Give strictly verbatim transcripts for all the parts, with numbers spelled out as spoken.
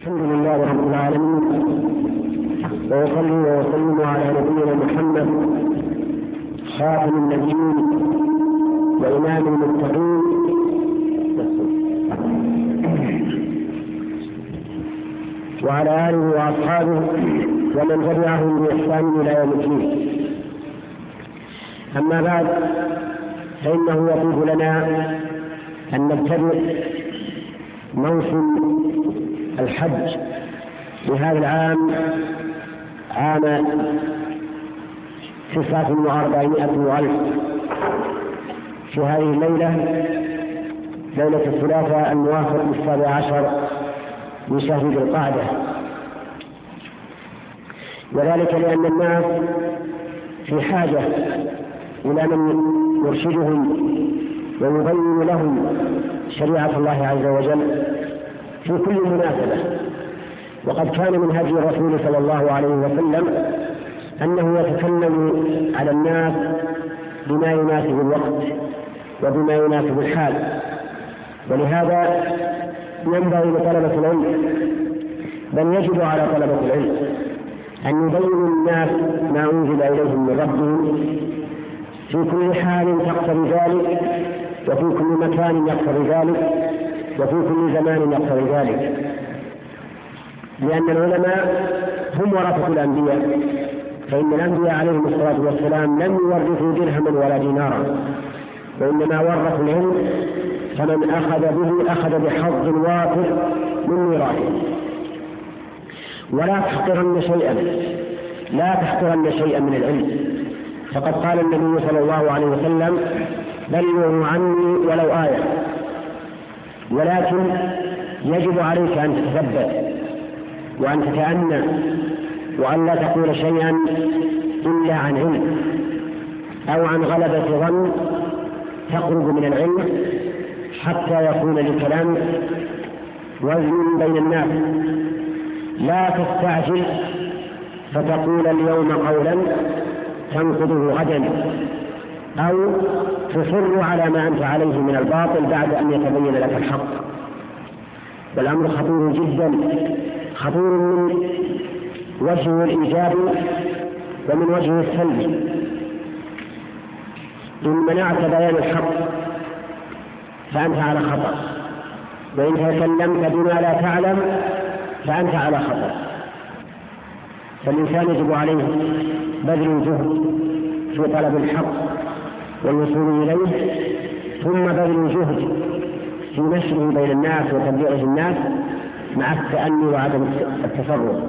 الحمد لله رب العالمين، وأصلي وأسلم على نبينا محمد خاتم النبيين وإمام المتقين وعلى آله وأصحابه ومن تبعهم بإحسان إلى يوم الدين. أما بعد، فإنه يطيب لنا أن نبتدئ موسم الحج لهذا العام، عام تسعة وأربعمائة وألف، في هذه الليلة، ليلة الثلاثاء الموافق للسابع عشر من شهر ذي القعدة، وذلك لأن الناس في حاجة إلى من يرشدهم ويبين لهم شريعة الله عز وجل في كل مناسبة. وقد كان من هدي الرسول صلى الله عليه وسلم أنه يتكلم على الناس بما يناسب الوقت وبما يناسب الحال، ولهذا ينبغي لطلبة العلم، بل يجب على طلبة العلم أن يبينوا الناس ما أنزل إليهم من ربهم في كل حال تقتضي ذلك، وفي كل مكان يقتضي ذلك، وفي كل زمان يقتضي ذلك، لأن العلماء هم ورثة الأنبياء، فإن الأنبياء عليهم الصلاة والسلام لم يورثوا درهما ولا دينارا، وإنما ورثوا العلم، فمن أخذ به أخذ بحظ وافر من ميراثه. ولا تحقرن شيئا لا تحقرن شيئا من العلم، فقد قال النبي صلى الله عليه وسلم: بلغوا عني ولو آية. ولكن يجب عليك أن تتثبت وأن تتأنى، وأن لا تقول شيئا إلا عن علم أو عن غلبة ظن تقرب من العلم، حتى يكون لكلام وزن بين الناس. لا تستعجل فتقول اليوم قولا تنقضه غدا، أو تصر على ما أنت عليه من الباطل بعد أن يتبين لك الحق. والأمر خطير جدا، خطير من وجه الإيجاب ومن وجه السلب. إن منعت بيان الحق فأنت على خطر، وإن تكلمت بما لا تعلم فأنت على خطر. فالإنسان يجب عليه بذل الجهد في طلب الحق والوصول إليه، ثم بذل الجهد في نشره بين الناس وتبليغه الناس، مع التأني وعدم التفرغ.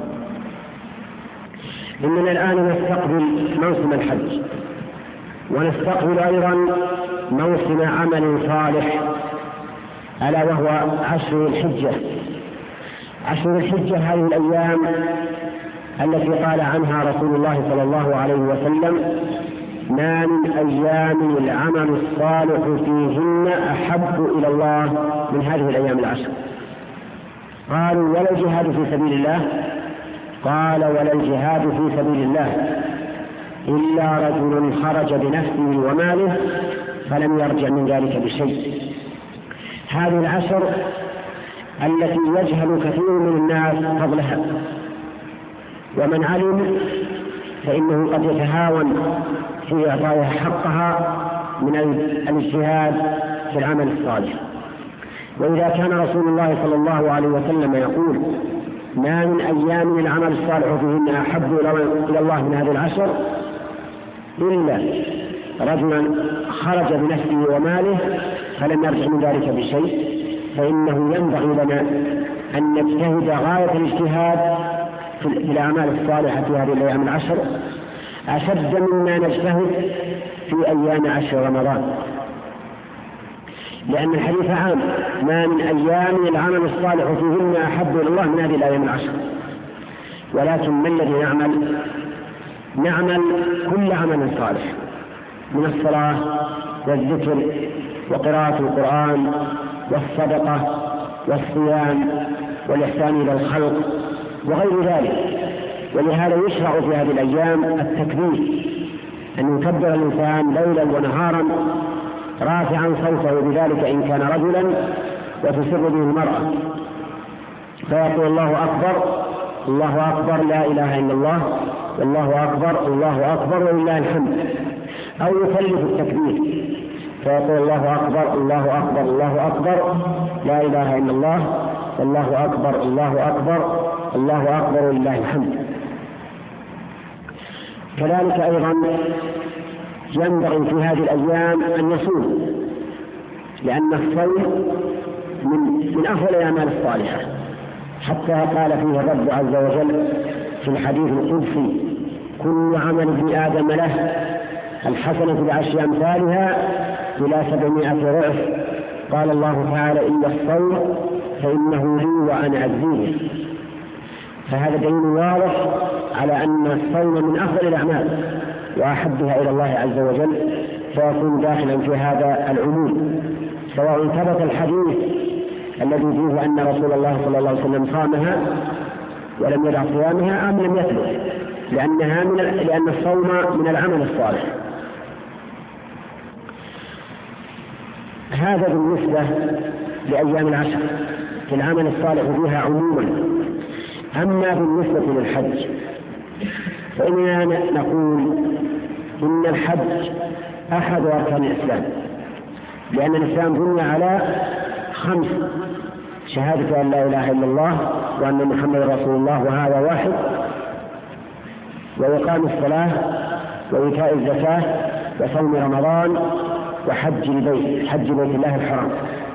إننا الآن نستقبل موسم الحج، ونستقبل أيضا موسم عمل صالح، ألا وهو عشر الحجة. عشر الحجة هذه الأيام التي قال عنها رسول الله صلى الله عليه وسلم: ما من أيام العمل الصالح فيهن أحب إلى الله من هذه الأيام العشر. قالوا: ولا الجهاد في سبيل الله؟ قال: ولا الجهاد في سبيل الله إلا رجل خرج بنفسه وماله فلم يرجع من ذلك بشيء. هذه العشر التي يجهل كثير من الناس فضلها، ومن علم فإنه قد يتهاون في إعطائها حقها من الاجتهاد في العمل الصالح. وإذا كان رسول الله صلى الله عليه وسلم يقول: ما من أيام العمل الصالح فيهن أحب إلى الله من هذه العشر إلا رجلا خرج بنفسه وماله فلم يرجع من ذلك بشيء، فإنه ينبغي لنا أن نجتهد غاية الاجتهاد في الأعمال الصالحة في هذه الأيام العشر، أشد مما نجتهد في أيام عشر رمضان، لأن الحديث عام: ما من أيام العمل الصالح فيهن أحب إلى الله من هذه الأيام العشر. ولكن ما الذي نعمل؟ نعمل كل عمل صالح، من الصلاة والذكر وقراءة القرآن والصدقة والصيام والإحسان إلى الخلق وغير ذلك. ولهذا يشرع في هذه الأيام التكبير، أن يكبر الإنسان ليلا ونهارا رافعا صوته بذلك إن كان رجلا، وتسر به المرأة، فيقول الله أكبر الله أكبر لا إله إلا الله والله أكبر الله أكبر ولله الحمد، أو يكلف التكبير فيقول الله أكبر الله أكبر الله أكبر لا إله إلا الله والله أكبر الله أكبر الله أكبر ولله الحمد. كذلك أيضا ينبغي في هذه الأيام أن يصوم، لأن الصوم من, من أفضل الأعمال الصالحة، حتى قال فيه الرب عز وجل في الحديث القدسي: كل عمل ابن آدم له الحسنة بعشر أمثالها إلى سبعمائة ضعف. قال الله تعالى: إلا الصوم فإنه لي وأنا أجزيه. فهذا دليل واضح على أن الصوم من أفضل الأعمال وأحبها إلى الله عز وجل، فيكون داخلا في هذا العموم، سواء ثبت الحديث الذي فيه أن رسول الله صلى الله عليه وسلم صامها ولم يدع صيامها أم لم يثبت، لأنها من لأن الصوم من العمل الصالح. هذا بالنسبة لأيام العشر في العمل الصالح فيها عموما. أما بالنسبة للحج فإننا نقول إن الحج أحد أركان الإسلام، لأن الإسلام بني على خمس: شهادة أن لا إله إلا الله وأن محمد رسول الله وهذا واحد، وإقام الصلاة وإيتاء الزكاة وصوم رمضان وحج البيت حج بيت الله الحرام.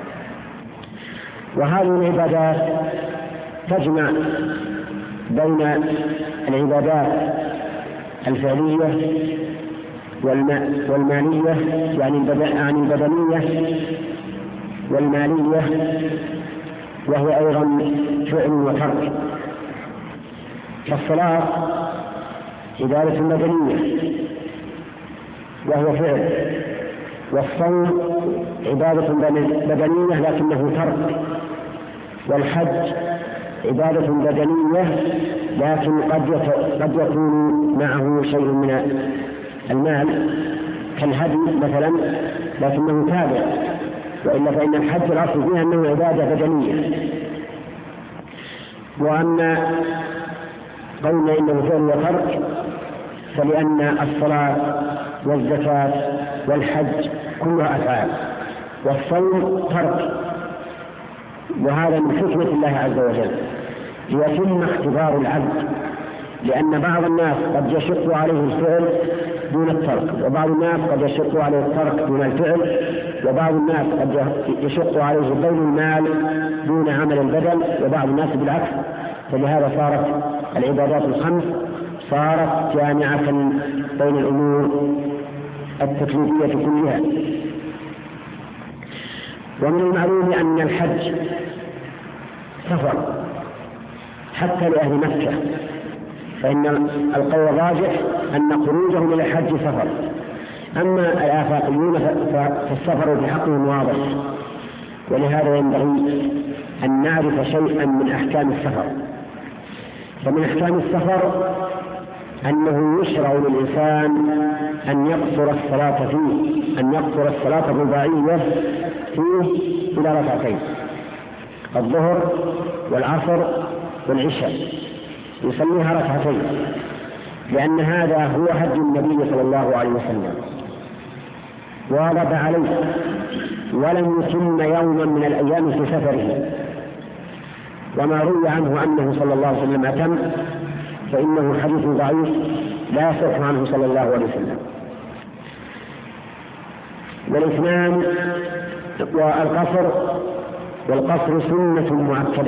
وهذه العبادات تجمع بين العبادات الفعلية والمالية، يعني البدنية والمالية، وهي أيضا فعل وترك. فالصلاة عبادة بدنية وهو فعل، والصوم عبادة بدنية لكنه ترك، والحج عبادة بدنية لكن قد يكون معه شيء من المال كالهدي مثلا لكنه تابع، وإلا فإن الحج الأصل فيها أنه عبادة بدنية. وأما قولنا إنه فعل وترك فلأن الصلاة والزكاة والحج كلها أفعال، والصوم ترك، وهذا من حكمة الله عز وجل ليتم اختبار العبد، لأن بعض الناس قد يشق عليه الفعل دون الترك، وبعض الناس قد يشق عليه الترك دون الفعل، وبعض الناس قد يشق عليه بذل المال دون عمل البدن، وبعض الناس بالعكس. فلهذا صارت العبادات الخمس صارت جامعة بين الأمور التكليفية كلها. ومن المعلوم أن الحج سفر حتى لأهل مكة، فإن القول الراجح أن خروجهم إلى الحج سفر. أما الآفاقيون فالسفر بحقهم واضح، ولهذا ينبغي أن نعرف شيئا من أحكام السفر. فمن أحكام السفر أنه يشرع للإنسان أن يقصر الصلاة فيه أن يقصر الصلاة الرباعية فيه إلى ركعتين: الظهر والعصر والعشاء يسميها ركعتين، لأن هذا هو هدي النبي صلى الله عليه وسلم واظب عليه ولم يتم يوما من الأيام في سفره. وما روي عنه أنه صلى الله عليه وسلم أتم فإنه حديث ضعيف لا يصح عنه صلى الله عليه وسلم. والاثنان والقصر والقصر سنة مؤكدة،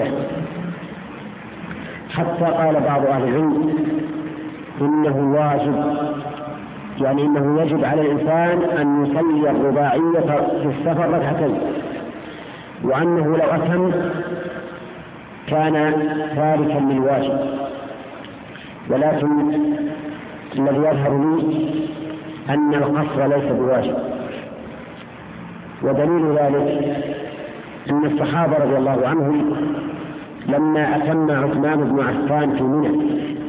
حتى قال بعض أهل العلم إنه واجب، يعني إنه يجب على الإنسان أن يصلي الرباعية في السفر ركعتين، وأنه لو أتم كان تاركا للواجب. ولكن الذي يظهر لي أن القصر ليس بواجب، ودليل ذلك أن الصحابة رضي الله عنهم لما أتم عثمان بن عفان في منى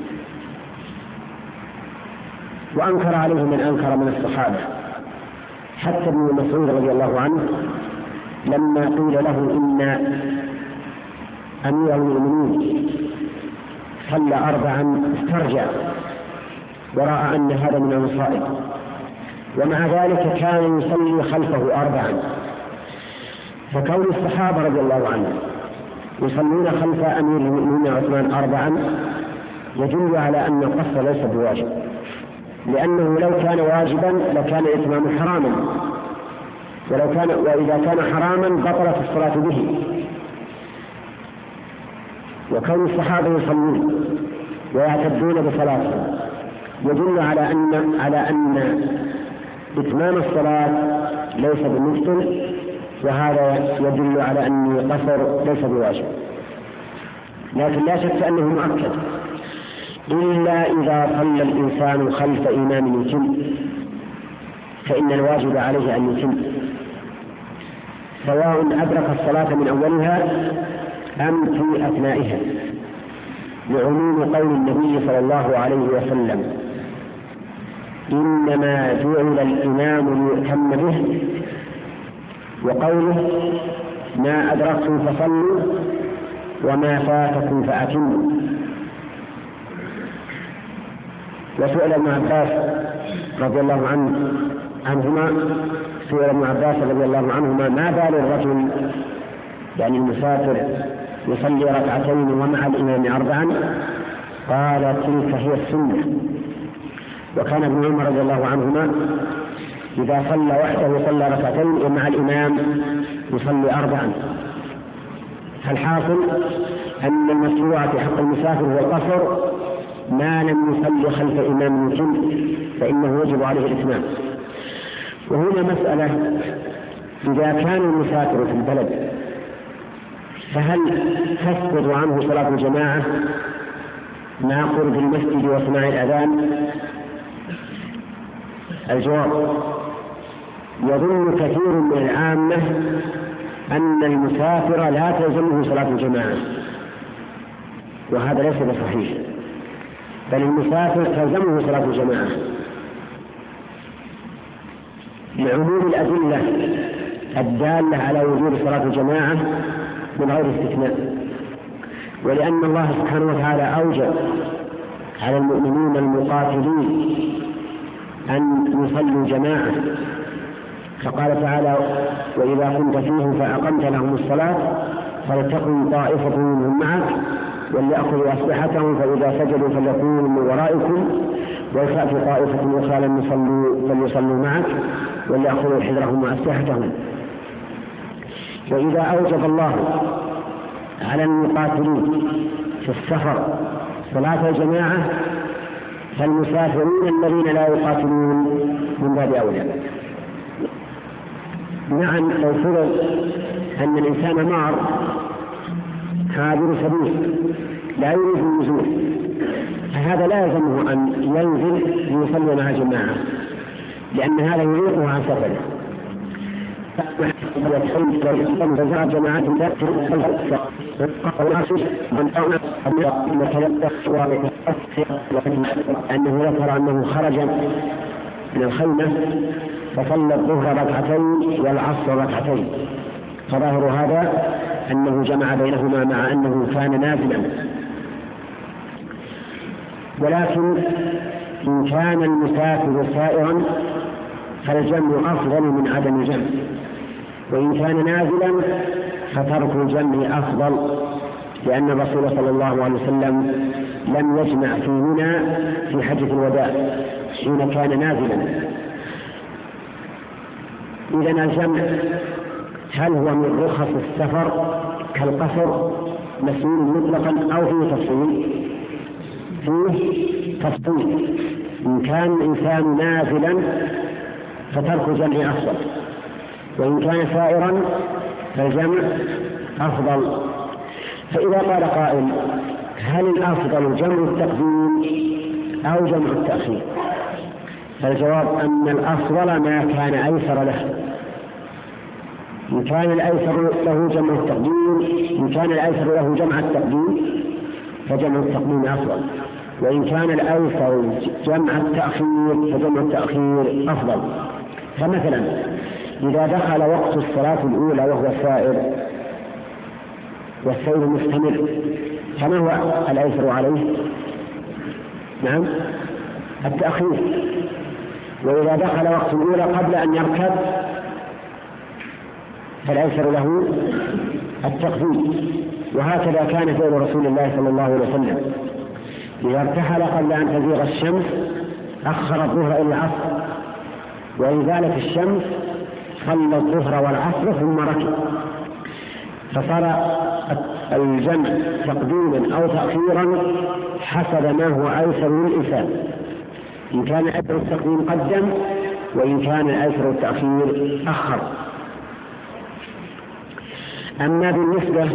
وأنكر عليه من أنكر من الصحابة، حتى ابن مسعود رضي الله عنه لما قيل له إن أمير المؤمنين صلى أربعا استرجع ورأى أن هذا من المصائب، ومع ذلك كان يصلي خلفه أربعا. فكون الصحابة رضي الله عنهم يصلون خلف أمير المؤمنين عثمان أربعا يدل على أن القصر ليس بواجب، لأنه لو كان واجبا لكان الإتمام حراما، ولو كان وإذا كان حراما بطلت الصلاة به. وكون الصحابة يصلون ويعتدون بصلاتهم يدل على أن على أن إتمام الصلاة ليس بمثل، وهذا يدل على أن القصر ليس بواجب. لكن لا شك أنه مؤكد إلا إذا صلى الإنسان خلف إمام يتم، فإن الواجب عليه أن يتم سواء أدرك الصلاة من أولها أم في أثنائها، لعموم قول النبي صلى الله عليه وسلم: إنما جعل الإمام ليؤتم به، وقوله: ما أدركتم فصلوا وما فاتكم فأتموا. وسئل ابن عباس رضي الله عنه عنهما سئل ابن عباس رضي الله عنهما: ما بال الرجل يعني المسافر يصلي ركعتين ومع الإمام أربعا؟ قال: تلك هي السنة. وكان ابن عمر رضي الله عنهما إذا صلى وحده صلى ركعتين ومع الإمام يصلي أربعا. فالحاصل أن المشروع في حق المسافر هو القصر ما لم يصلي خلف إمام يتم، فإنه يجب عليه الإتمام. وهنا مسألة: إذا كان المسافر في البلد فهل تسقط عنه صلاة الجماعة مع قرب المسجد وسماع الأذان؟ الجواب: يظن كثير من العامة أن المسافر لا تلزمه صلاة الجماعة، وهذا ليس بصحيح، بل المسافر تلزمه صلاة الجماعة لعموم الأدلة الدالة على وجوب صلاة الجماعة من غير استثناء، ولأن الله سبحانه وتعالى أوجب على المؤمنين المقاتلين أن يصلوا جماعة، فقال تعالى: وإذا كنت فيهم فأقمت لهم الصلاة فلتكن طائفة منهم معك وليأخذوا أسلحتهم فإذا سجدوا فليكونوا من ورائكم ولتأتي طائفة أخرى لم يصلوا فليصلوا معك وليأخذوا حذرهم وأسلحتهم. وإذا أوجب الله على المقاتلين في السفر صلاة الجماعة فالمسافرون الذين لا يقاتلون من باب أولى. نعم، لو فرض أن الإنسان مار عابر سبيل لا يريد النزول، فهذا لا يلزمه أن ينزل ليصلي مع جماعة، لأن هذا يريقه عن سفره. فزع جماعات أنه ذكر أنه خرج من الخيمة فصلى الظهر ركعتين والعصر ركعتين، فظاهر هذا أنه جمع بينهما مع أنه كان نازلا. ولكن إن كان المسافر سائرا فالجمع أفضل من عدم الجمع، وإن كان نازلا فترك الجمع أفضل، لأن الرسول صلى الله عليه وسلم لم يجمع في منى في حجة الوداع حين كان نازلا. إذن الجمع هل هو من رخص السفر كالقصر مسؤول مطلقا أو فيه تفصيل؟ فيه تفصيل. إن كان الإنسان نازلا فترك الجمع أفضل، وإن كان سائرا فالجمع أفضل. فإذا قال قائل: هل الأفضل جمع التقديم أو جمع التأخير؟ فالجواب أن الأفضل ما كان أيسر له. إن كان الأيسر له جمع التقديم إن كان الأيسر له جمع التقديم فجمع التقديم أفضل، وإن كان الأيسر جمع التأخير فجمع التأخير أفضل. فمثلا إذا دخل وقت الصلاة الأولى وهو سائر والسير مستمر، فما هو الأيسر عليه؟ نعم التأخير. وإذا دخل وقت الأولى قبل أن يركب فالأيسر له التقديم. وهكذا كان فعل رسول الله صلى الله عليه وسلم، إذا ارتحل قبل أن تزيغ الشمس أخر الظهر إلى العصر، وإن زالت الشمس صلى الظهر والعصر ثم ركب، فصار الجمع تقديما أو تأخيرا حسب ما هو أيسر للإنسان، إن كان أيسر التقديم قدم، وإن كان أيسر التأخير أخر. أما بالنسبة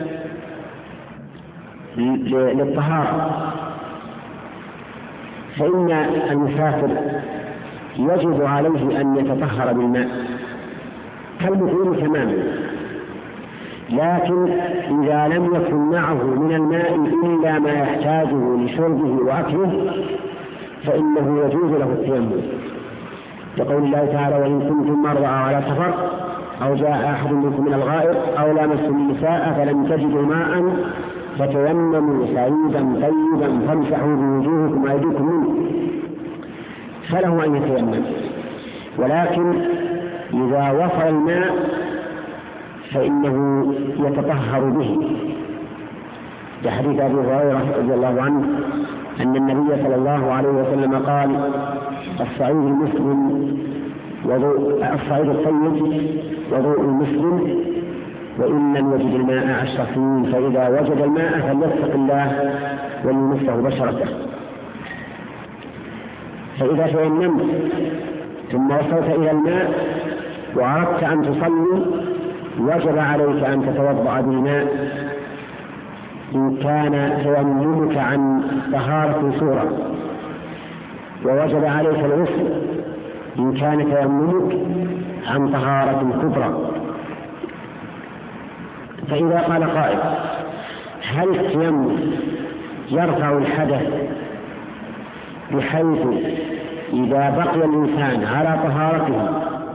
للطهارة فإن المسافر يجب عليه أن يتطهر بالماء كالمقيم تماما، لكن إذا لم يكن معه من الماء إلا ما يحتاجه لشربه وأكله فإنه يجوز له التيمم، لقول الله تعالى: وإن كنتم مرضى على سفر أو جاء أحد منكم من الغائط أو لامستم النساء فلم تجدوا ماء فتيمموا صعيدا طيبا فامسحوا بوجوهكم وأيديكم منه، فله أن يتيمم. ولكن إذا وصل الماء فإنه يتطهر به، لحديث أبي هريرة رضي الله عنه أن النبي صلى الله عليه وسلم قال: الصعيد المسلم وضوء الصعيد الطيب وضوء المسلم، وإن لم يجد الماء عشر سنين فإذا وجد الماء فليتق الله وليمسه بشرته. فإذا تيممت ثم وصلت إلى الماء وأردت أن تصلي وجب عليك أن تتوضأ بالماء إن كان تيممك عن طهارة صورة، ووجب عليك الغسل إن كان تيممك عن طهارة كبرى. فإذا قال قائل: هل التيمم يرفع الحدث بحيث إذا بقي الإنسان على طهارته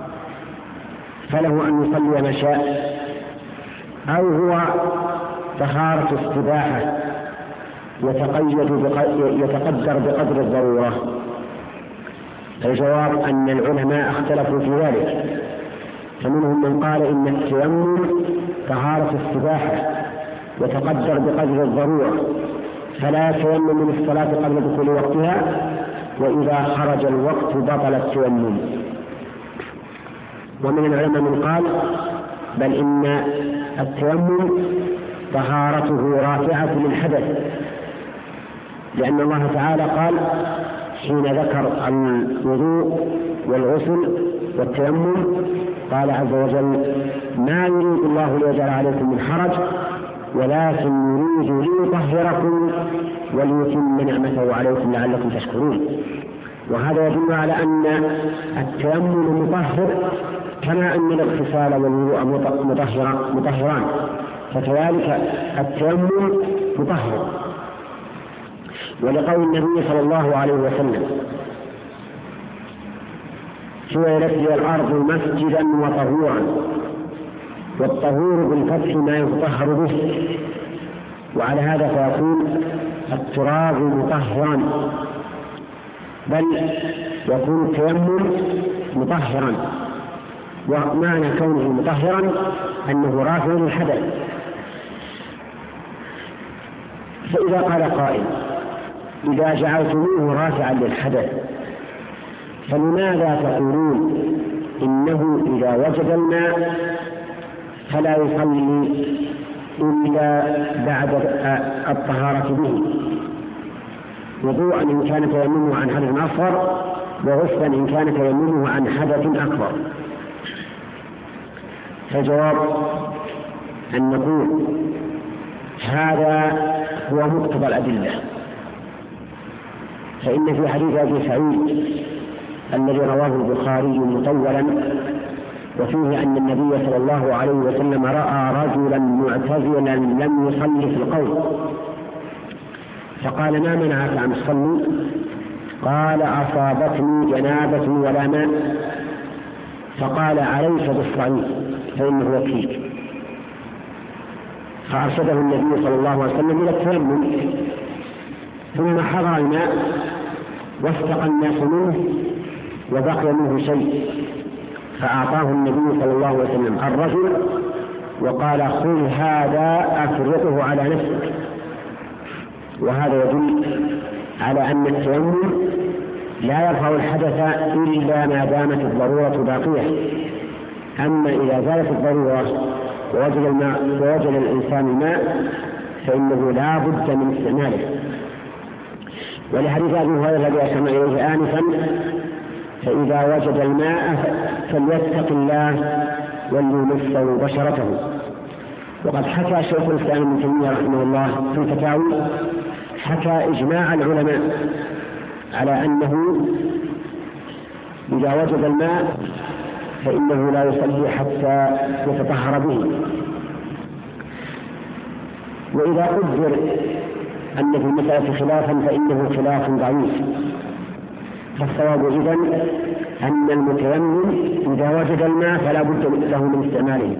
فله أن يصلي ما شاء، أو هو طهارة استباحة يتقيد يتقدر بقدر الضرورة؟ الجواب أن العلماء اختلفوا في ذلك، فمنهم من قال إن التيمم طهارة استباحة يتقدر بقدر الضرورة، فلا يتيمم من الصلاة قبل دخول وقتها، وإذا خرج الوقت بطل التيمم. ومن العلماء من قال بل إن التيمم طهارته رافعة للحدث، لأن الله تعالى قال حين ذكر الوضوء والغسل والتيمم قال عز وجل: ما يريد الله ليجعل عليكم من حرج ولكن يريد ليطهركم وليتم نعمته عليكم لعلكم تشكرون. وهذا يدل على أن التيمم مطهر كما أن الاغتسال والوضوء مطهران، فكذلك التيمم مطهر. ولقول النبي صلى الله عليه وسلم: جعلت لي الأرض مسجدا وطهورا، والطهور بالفتح ما يطهر به، وعلى هذا فيكون التراب مطهرا، بل يكون التيمم مطهرا، ومعنى كونه مطهرا أنه رافع للحدث. فإذا قال قائل: إذا جعلتموه رافعا للحدث فلماذا تقولون إنه إذا وجد الماء فلا يصلي إلا بعد الطهارة به، وضوءا إن كان تيممه عن حدث أصغر، وغسلا إن كان تيممه عن حدث أكبر؟ فالجواب أن نقول هذا هو مقتضى الأدلة. فإن في حديث أبي سعيد الذي رواه البخاري مطولا وفيه أن النبي صلى الله عليه وسلم رأى رجلا معتزلا لم يصلي في القوم، فقال: ما منعك أن تصلي؟ قال: أصابتني جنابة ولا ماء. فقال: عليك بالصعيد فإنه يكفيك. فأرشده النبي صلى الله عليه وسلم إلى التيمم، ثم حضر الماء واستقى الناس منه وبقي منه شيء، فأعطاه النبي صلى الله عليه وسلم الرجل وقال: خذ هذا أفرغه على نفسك. وهذا يدل على أن التيمم لا يرفع الحدث إلا ما دامت الضرورة باقية. أما إذا زالت الضرورة ووجد الماء ووجد الإنسان الماء فإنه لا بد من استعماله. ولحديث أبي هريرة الذي أشرنا إليه آنفا: فإذا وجد الماء فليتق الله وليمسه بشرته. وقد حكى شيخ الإسلام ابن تيمية رحمه الله في الفتاوي، حكى إجماع العلماء على أنه إذا وجد الماء فإنه لا يصلي حتى يتطهر به. وإذا قدر أن في المسألة خلافا فإنه خلاف ضعيف، فالصواب إذن أن المتيمم إذا وجد الماء فلا بد له من استعماله.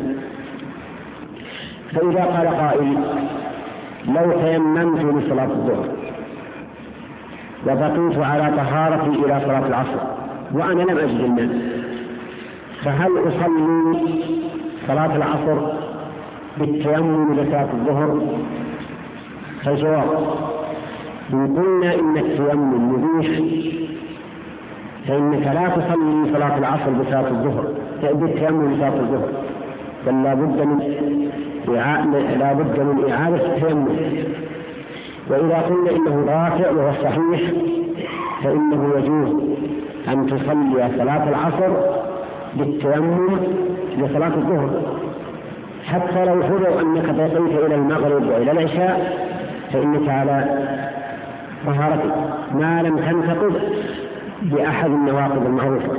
فإذا قال قائل: لو تيممت لصلاة الظهر وبقيت على طهارتي إلى صلاة العصر وأنا لم أجد الماء، فهل أصلي صلاة العصر بالتيمم لصلاة الظهر؟ فالجواب: إن قلنا إن التيمم مبيح فإنك لا تصلي صلاة العصر بصلاة الظهر بالتيمم لصلاة الظهر، بل لا بد من لا بد من إعادة التيمم. وإذا قلنا إنه رافع وهو صحيح فإنه يجوز أن تصلي صلاة العصر بالتيمم لصلاة الظهر، حتى لو فرض أنك بقيت إلى المغرب وإلى العشاء فإنك على طهارتك ما لم تنتقض بأحد النواقض المعروفة.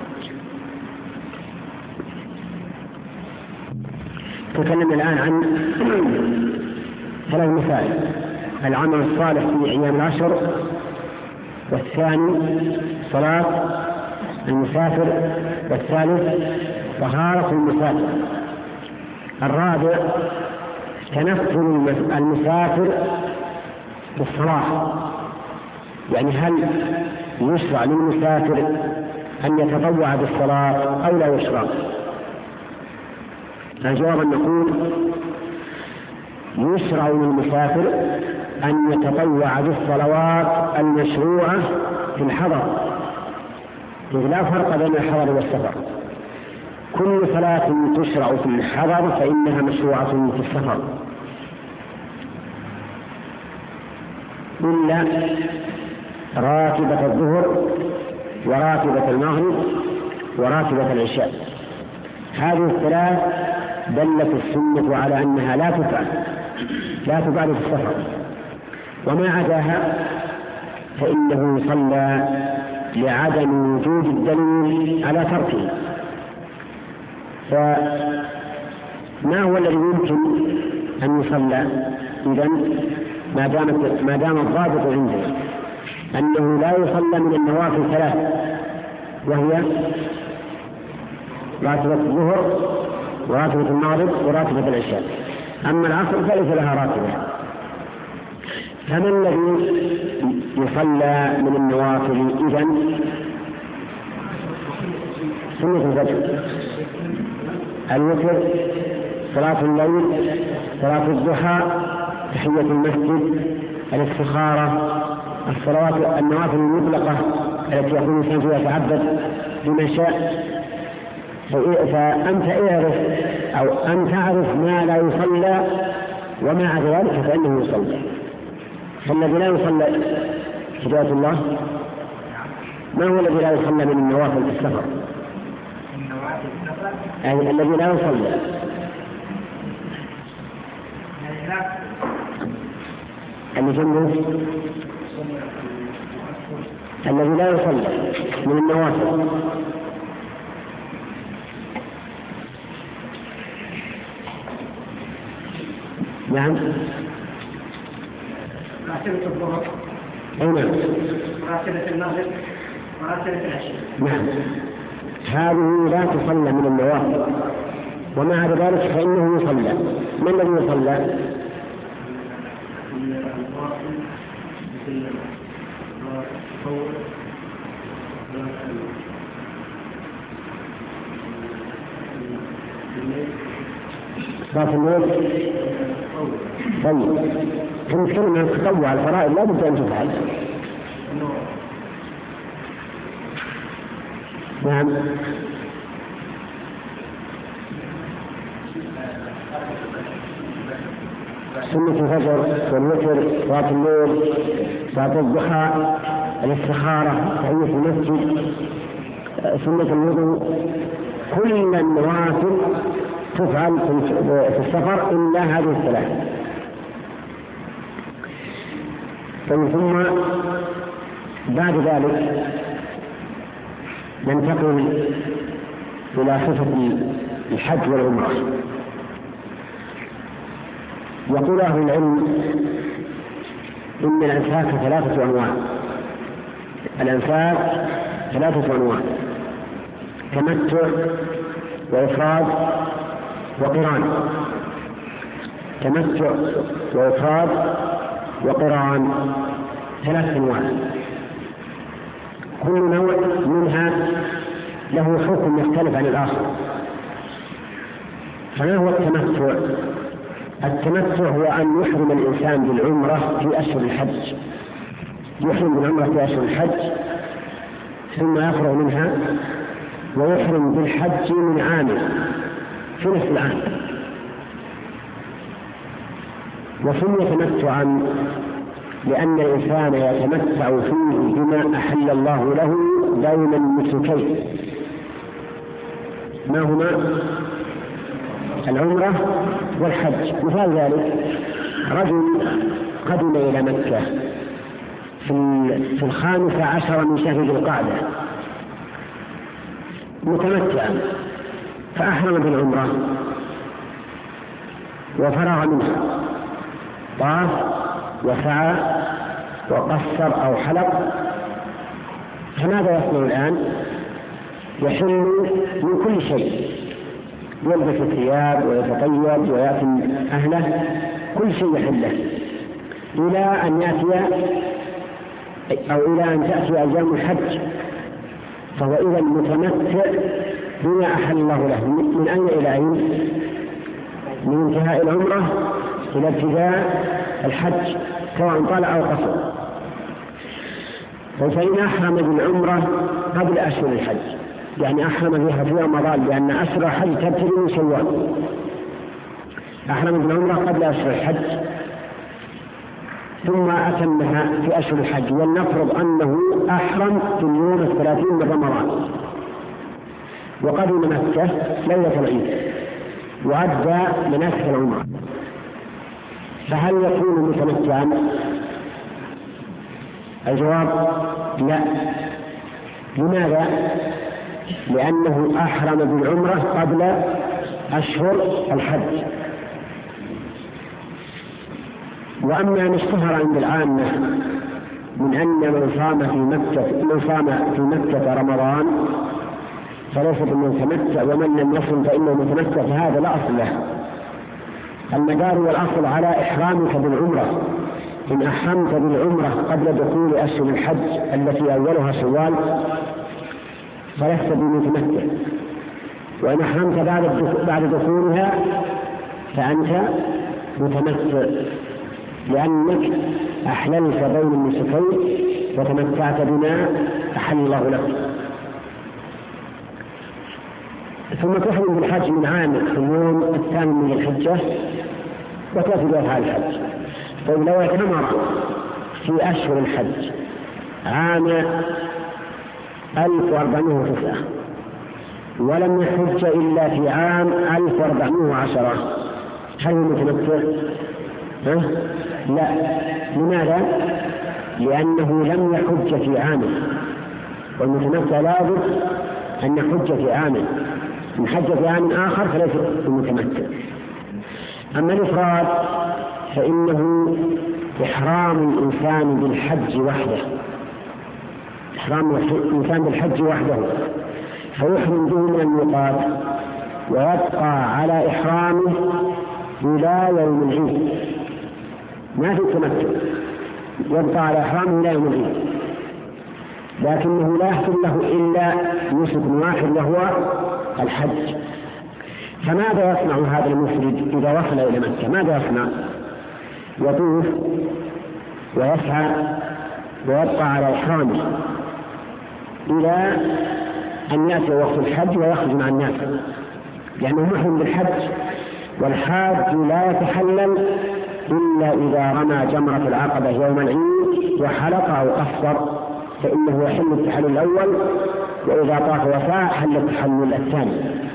تكلم الآن عن ثلاث مسائل: العمل الصالح في أيام العشر، والثاني صلاة المسافر، والثالث طهارة المسافر. الرابع تنفل المسافر بالصلاة، يعني هل يشرع للمسافر أن يتطوع بالصلاة أو لا يشرع؟ الجواب أن نقول يشرع للمسافر أن يتطوع بالصلوات المشروعة في الحضر، إذ لا فرق بين الحضر والسفر. كل صلاة تشرع في الحضر فإنها مشروعة في السفر، إلا راتبة الظهر وراتبة المغرب وراتبة العشاء. هذه الثلاث دلت السنة على أنها لا تفعل لا تفعل في السفر، وما عداها فإنه يصلى لعدم وجود الدليل على تركه. فما هو الذي يمكن أن يصلى إذن ما دامت ما دام الضابط عنده أنه لا يصلى من النوافل ثلاث، وهي راتبة الظهر وراتبة المغرب وراتبة العشاء. أما العصر فليس لها راتبة. فما الذي يصلى من النوافل إذن؟ سنة الفجر، الوتر، صلاة الليل، صلاة الضحى، تحية المسجد، الاستخارة، الصلوات النوافل المطلقة التي يكون الإنسان فيها يتعبد بما شاء. فأنت اعرف أو أن تعرف ما لا يصلى، وما عدا ذلك فإنه يصلى. فالذي لا يصلى هداية الله، ما هو الذي لا يصلى من النوافل في السفر؟ يعني الذي لا يصلى اللي جنبه الذي لا يصلى من النوافل. نعم. راتبة الظهر. أي نعم. راتبة المغرب وراتبة العشاء. نعم. هذه لا تصلى من النوافل، ومع ذلك فإنه يصلى. ما الذي يصلى؟ صلاة الليل. طيب كم نتكلم عن التطوع الفرائض لا بد أن تفعل. نعم. سنة الفجر والوتر، صلاة الليل، صلاة الضحى، الاستخارة، تحية المسجد، سنة الوضوء، كل النوافل تفعل في السفر إلا هذه الثلاث. ثم بعد ذلك ننتقل إلى صفة الحج والعمرة. يقول أهل العلم إن الأنساك ثلاثة أنواع. الأنساك ثلاثة أنواع: تمتع وإفراد وقران. تمتع وإفراد وقران ثلاث أنواع، كل نوع منها له حكم يختلف عن الآخر. فما هو التمتع؟ التمتع هو أن يحرم الإنسان بالعمرة في أشهر الحج، يحرم بالعمرة في أشهر الحج ثم يفرغ منها ويحرم بالحج من عامه في نفس العام. وسمي تمتعا لأن الإنسان يتمتع فيه بما أحل الله له بين النسكين. ما هما؟ العمرة والحج. مثال ذلك رجل قدم إلى مكة في الخامسة عشر من شهر ذي القعدة متمتعا، فأحرم بالعمرة وفرغ منها، طاف وسعى وقصر أو حلق. فماذا يصنع الآن؟ يحل من كل شيء، يلبس الثياب ويتطيب ويأتي أهله، كل شيء يحله إلى أن يأتي أو إلى أن تأتي أيام الحج، فهو إذا متمتع بما أحل الله له. من أين إلى أين؟ من انتهاء العمرة إلى ابتداء الحج سواء طال أو قصر. فإن أحرم بالعمرة قبل أشهر الحج، يعني أحرم بها في رمضان، لأن أشهر الحج تبتدي من شوال، أحرم بالعمرة قبل أشهر الحج ثم أتمها في أشهر الحج، ولنفرض أنه أحرم في اليوم الثلاثين من رمضان وقدم مكة ليلة العيد وأدى مناسك العمرة، فهل يكون متمتعا؟ الجواب لا. لماذا؟ لأنه أحرم بالعمرة قبل أشهر الحج. وأما ما اشتهر عند العامة من أن من صام في مكة من صام في مكة رمضان فليس بالمتمتع، ومن لم يصم فإنه متمتع، فهذا لا أصل له. المدار والأصل على إحرامك بالعمرة. إن أحرمت بالعمرة قبل دخول أشهر الحج التي أولها شوال فلست بمتمتع، وإن أحرمت بعد دخولها فأنت متمتع، لأنك أحللت بين النسكين وتمتعت بما أحل الله لك. ثم تحرم بالحج من عامك في اليوم الثامن من الحجة وتأتي بأفعال الحج. طيب لو اعتمر في أشهر الحج عام ألف وأربعمائة وتسعة ولم يحج إلا في عام ألف وأربعمائة وعشرة، هل هو متمتع؟ ها؟ لا. لماذا؟ لأنه لم يحج في عامه، والمتمتع لابد أن يحج في عامه، إن حج في عام آخر فليس بمتمتع. أما الإفراد فإنه إحرام الإنسان بالحج وحده، إحرام الإنسان بالحج وحده، فيحرم به من الميقات ويبقى على إحرامه إلى يوم العيد، ما في تمتع، يبقى على إحرامه إلى يوم العيد، لكنه لا يحصل له إلا نسك واحد وهو الحج. فماذا يصنع هذا المفرد إذا وصل إلى مكة؟ ماذا يصنع؟ يطوف ويسعى ويبقى على إحرامه إلى أن يأتي وقت الحج ويخرج مع الناس، لأنه محرم بالحج، والحاج لا يتحلل إلا إذا رمى جمرة العقبة يوم العيد وحلق أو قصر، فإنه يحل التحلل الأول، وإذا طاف وسعى حل التحلل الثاني.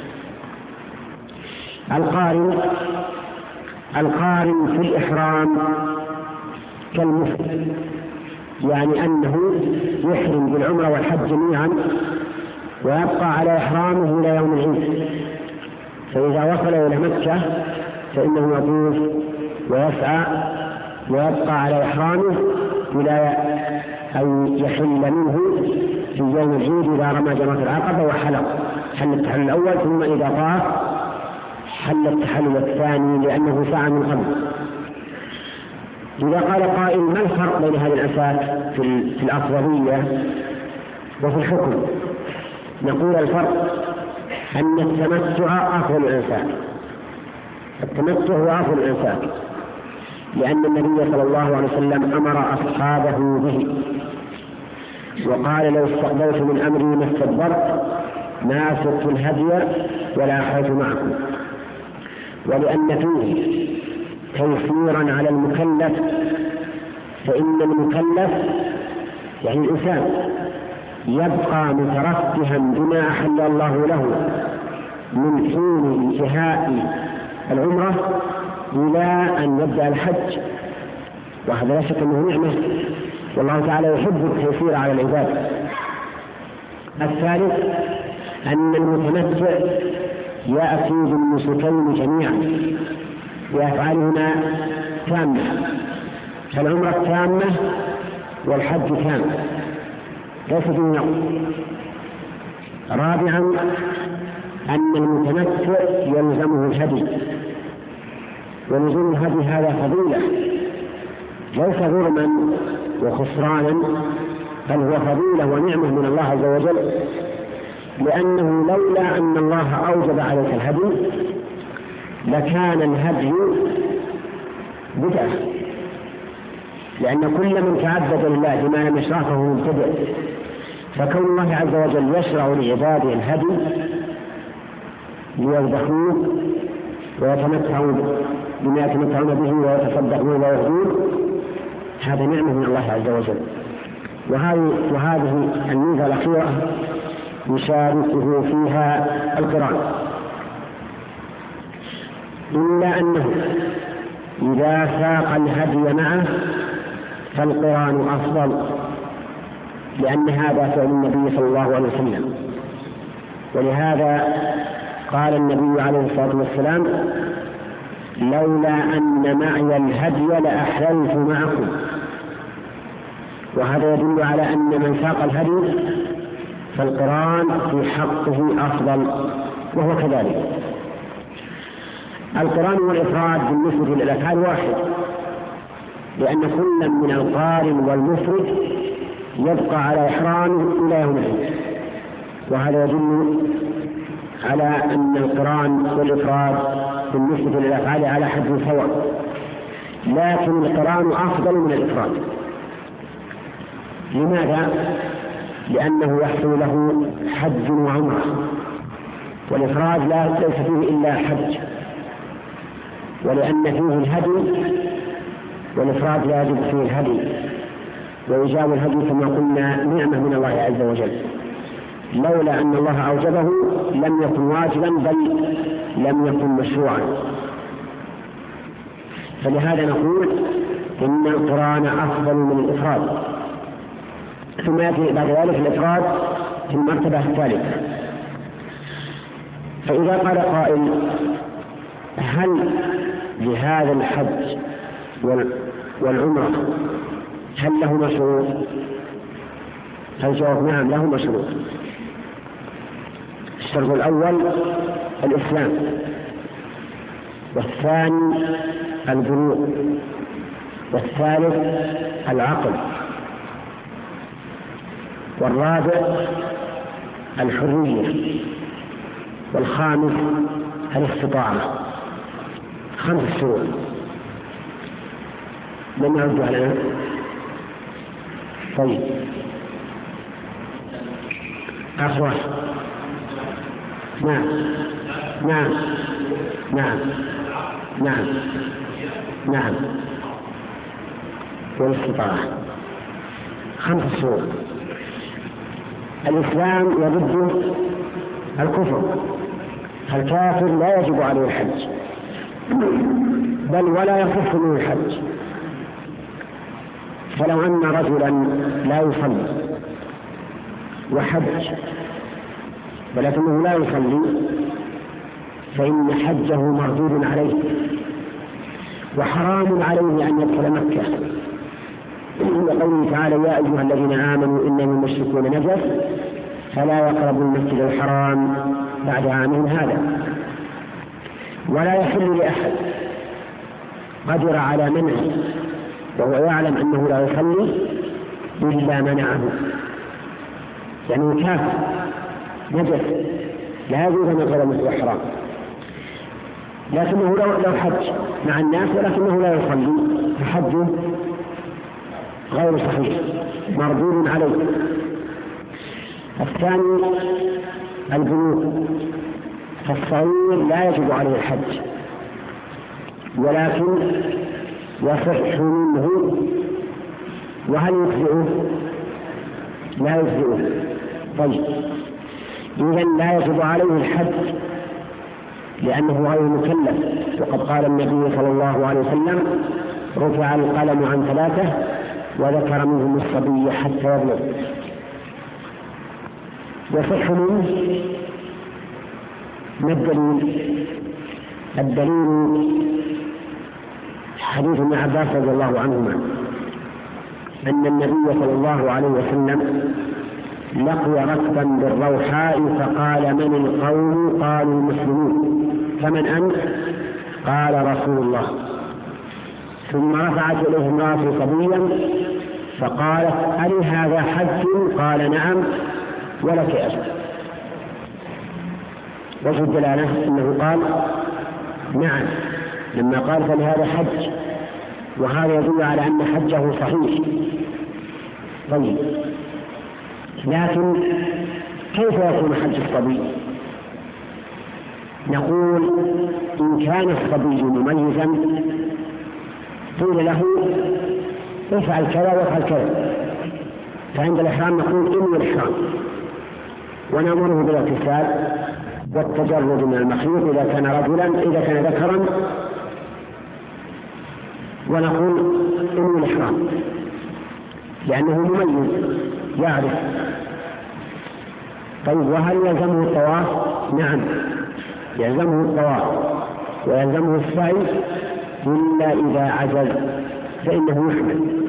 القارن القارن في الإحرام كالمفرد، يعني أنه يحرم بالعمرة والحج جميعا ويبقى على إحرامه إلى يوم العيد، فإذا وصل إلى مكة فإنه يطوف ويسعى ويبقى على إحرامه إلى أن يحل منه في يوم العيد إذا رمى جمرة العقبة وحلق، حل التحلل الأول، ثم إذا طاف حل التحلل الثاني لأنه سعى من قبل. إذا قال قائل ما الفرق بين هذه الأساس في الأفضلية وفي الحكم؟ نقول الفرق أن التمتع أفضل الإنسان، التمتع هو أفضل الإنسان، لأن النبي صلى الله عليه وسلم أمر أصحابه به وقال لو استقبلت من أمري ما استدبرت ما سقت الهدي ولا أحرجت معكم، ولأن فيه تيسيرا على المكلف، فإن المكلف يعني الإنسان يبقى مترفها بما أحل الله له من حين انتهاء العمرة إلى أن يبدأ الحج، وهذا لا شك أنه نعمة، والله تعالى يحب التيسير على العباد. الثالث أن المتمتع يأتي بالنسكين جميعا ويفعلهما تامة، فالعمرة تامة والحج تام ليس فيه نقص. رابعا أن المتمتع يلزمه الهدي، ولزوم الهدي هذا فضيلة ليس غرما وخسرانا، بل هو فضيلة ونعمة من الله عز وجل، لأنه لولا أن الله أوجب عليك الهدي لكان الهدي بدعة، لأن كل من تعبد لله بما لم يشرعه مبتدع، فكون الله عز وجل يشرع لعباده الهدي ليذبحوه ويتمتعون بما يتمتعون به ويتصدقون ويهدون، هذا نعمة من الله عز وجل. وهذه وهذه الميزة الأخيرة يشاركه فيها القران، إلا أنه إذا ساق الهدي معه فالقران أفضل، لأن هذا فعل النبي صلى الله عليه وسلم، ولهذا قال النبي عليه الصلاة والسلام لولا أن معي الهدي لأحللت معكم، وهذا يدل على أن من ساق الهدي فالقران في حقه أفضل، وهو كذلك. القران والإفراد بالنسبة للأفعال واحد، لأن كل من القارن والمفرد يبقى على إحرامه إلى يوم العيد، وهذا يدل على أن القران والإفراد بالنسبة للأفعال على حد سواء، لكن القران أفضل من الإفراد. لماذا؟ لأنه يحصل له حج وعمرة، والإفراد لا ليس فيه إلا حج، ولأن فيه الهدي والإفراد لا يجب فيه الهدي، وإيجاب الهدي كما قلنا نعمة من الله عز وجل، لولا أن الله أوجبه لم يكن واجبا بل لم يكن مشروعا. فلهذا نقول إن القران أفضل من الإفراد، ثم يأتي بعد ذلك الإفراد في المرتبة الثالثة. فإذا قال قائل هل لهذا الحج والعمرة هل له مشروط؟ الجواب نعم له مشروط. الشرط الأول الإسلام، والثاني البلوغ، والثالث العقل، والرابع الحرية، والخامس الاستطاعة. خمس شروط. من يرجع لنا؟ طيب آخر واحد. نعم نعم نعم نعم نعم والاستطاعة. خمس شروط. الإسلام يضد الكفر، الكافر لا يجب عليه الحج، بل ولا يصح منه الحج. فلو أن رجلا لا يصلي وحج ولكنه لا يصلي فإن حجه مردود عليه، وحرام عليه أن يدخل مكة، لقوله تعالى: يا أيها الذين آمنوا إنما المشركون نجس فلا يقربوا المسجد الحرام بعد عامهم هذا. ولا يحل لأحد قدر على منعه وهو يعلم أنه لا يصلي إلا منعه، يعني كافر نجس لا يجوز أن يدخل المسجد الحرام، لكنه لو حج مع الناس ولكنه لا يصلي فحجه غير صحيح مردود عليه. الثاني البلوغ، فالصغير لا يجب عليه الحج ولكن يصح منه. وهل يجزئه؟ لا يجزئه. طيب إذن لا يجب عليه الحج لأنه غير مكلف، وقد قال النبي صلى الله عليه وسلم: رفع القلم عن ثلاثة وذكر منهم الصبي حتى يبلغ. يصح منه. ما الدليل؟ الدليل حديث ابن عباس رضي الله عنهما أن النبي صلى الله عليه وسلم لقي ركبا بالروحاء فقال: من القوم؟ قالوا: المسلمون. فمن أنت؟ قال: رسول الله. ثم رفعت إليه امرأة صبيا فقالت: ألي هذا حج؟ قال: نعم ولك أجر. وجه الدلالة أنه قال نعم لما قال فلهذا حج، وهذا يدل على أن حجه صحيح. طيب لكن كيف يكون حج الصبي؟ نقول إن كان الصبي مميزا قيل له افعل كذا وافعل كذا، فعند الإحرام نقول إنوي الإحرام ونأمره بالاغتسال والتجرد من المخيط إذا كان رجلا، إذا كان ذكرا ونقول إنوي الإحرام لأنه مميز يعرف. طيب وهل يلزمه الطواف؟ نعم يلزمه الطواف ويلزمه السعي، إلا إذا عجز فإنه يحمل.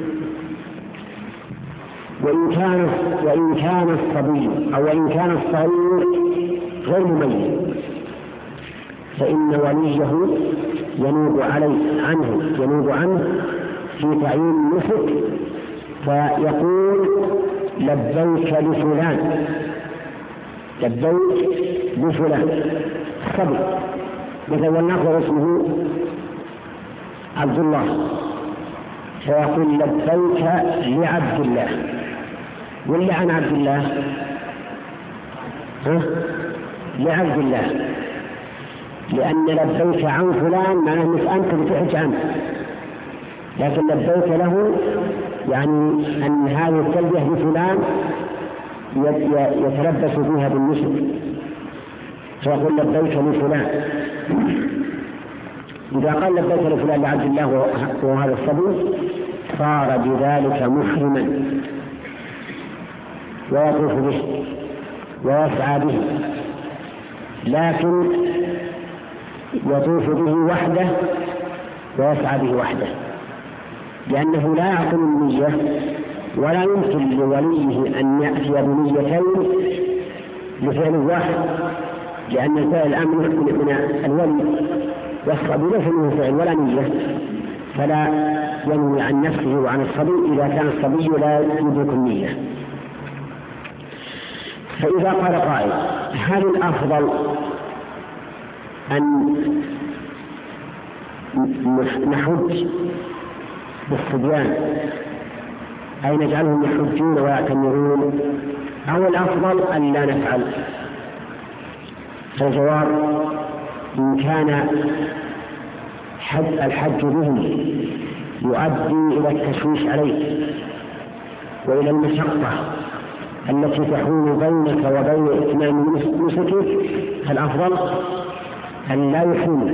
وإن كان وإن كان الصبي أو وإن كان الصغير غير مميز فإن وليه ينوب عليه عنه ينوب عنه في تعيين النسك، فيقول: لبيك لفلان، لبيك لفلان الصبي. مثلا ولنقل اسمه عبد الله فيقول: لبيك لعبد الله. ولا عن عبد الله؟ ها؟ لعبد الله، لأن لبيك عن فلان معناه أنك أنت بتحج عنه، لكن لبيك له يعني أن هذه التلبية لفلان يتلبس فيها بالنسب، فيقول: لبيك لفلان. إذا قال لبيك لفلان لعبد الله وهذا الصبي صار بذلك محرما ويطوف به ويسعى به، لكن يطوف به وحده ويسعى به وحده، لأنه لا يعقل النية ولا يمكن لوليه أن يأتي بنيتين لفعل واحد، لأن الفعل الآن من الولي والصبي ليس منه فعل ولا نية، فلا ينوي عن نفسه وعن الصبي إذا كان الصبي لا يدرك النية. فإذا قال قائل: هل الأفضل أن نحج بالصبيان أي نجعلهم يحجون ويعتمرون، أو الأفضل أن لا نفعل؟ فالجواب: إن كان حج الحج بهم يؤدي إلى التشويش عليك وإلى المشقة التي تحول بينك وبين إتمام نسكك، فالأفضل أن لا يحول.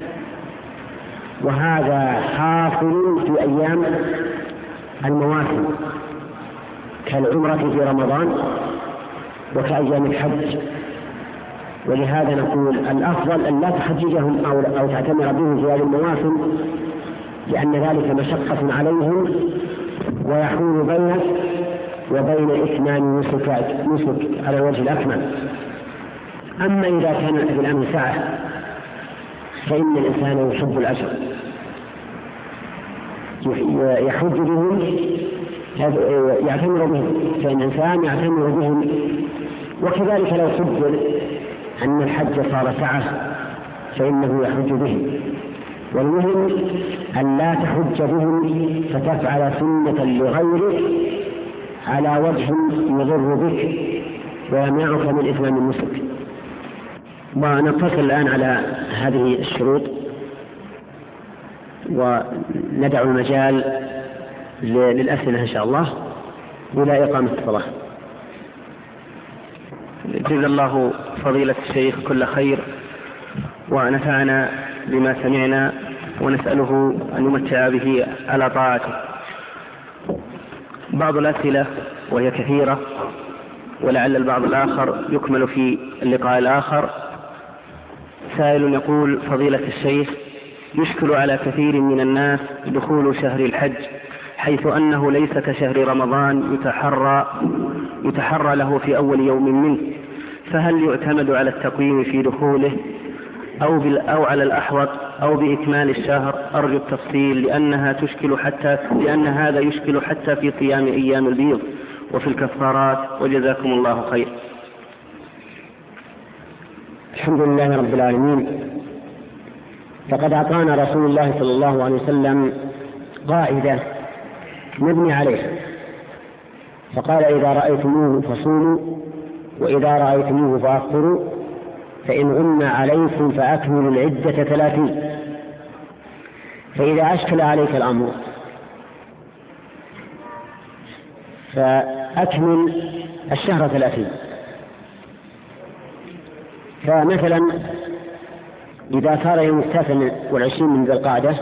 وهذا حاصل في أيام المواسم كالعمرة في رمضان وكأيام الحج. ولهذا نقول الأفضل أن لا تحججهم أو, أو تعتمر بهم في هذه المواسم، لأن ذلك مشقة عليهم ويحول بينك وبين إتمام نسك على الوجه الأكمل. أما إذا كان في الأمر ساعة فإن الإنسان يحب الأجر يحج بهم يعتمر بهم، فإن الإنسان يعتمر بهم. وكذلك لو قدر أن الحج صار سعة فإنه يحج بهم. والمهم أن لا تحج بهم فتفعل سنة لغيرك على وجه يضر بك ويمنعك من إتمام النسك. ونتصل الآن على هذه الشروط وندع المجال للأسئلة إن شاء الله إلى إقامة الصلاة. جزا الله فضيلة الشيخ كل خير ونفعنا بما سمعنا، ونسأله أن يمتع به على طاعته. بعض الأسئلة وهي كثيرة ولعل البعض الآخر يكمل في اللقاء الآخر. سائل يقول: فضيلة الشيخ، يشكل على كثير من الناس دخول شهر الحج، حيث أنه ليس كشهر رمضان يتحرى, يتحرى له في أول يوم منه، فهل يعتمد على التقويم في دخوله أو, أو على الأحوط أو بإكمال الشهر؟ أرجو التفصيل لأنها تشكل حتى لأن هذا يشكل حتى في صيام أيام البيض وفي الكفارات، وجزاكم الله خير. الحمد لله رب العالمين. فقد أعطانا رسول الله صلى الله عليه وسلم قاعدة نبني عليها، فقال: إذا رأيتموه فصوموا، وإذا رأيتموه فأفطروا، فإن غم عليكم فأكملوا العدة ثلاثين. فإذا أشكل عليك الأمر فأكمل الشهر ثلاثين. فمثلا إذا صار يوم التاسع والعشرين من ذي القعدة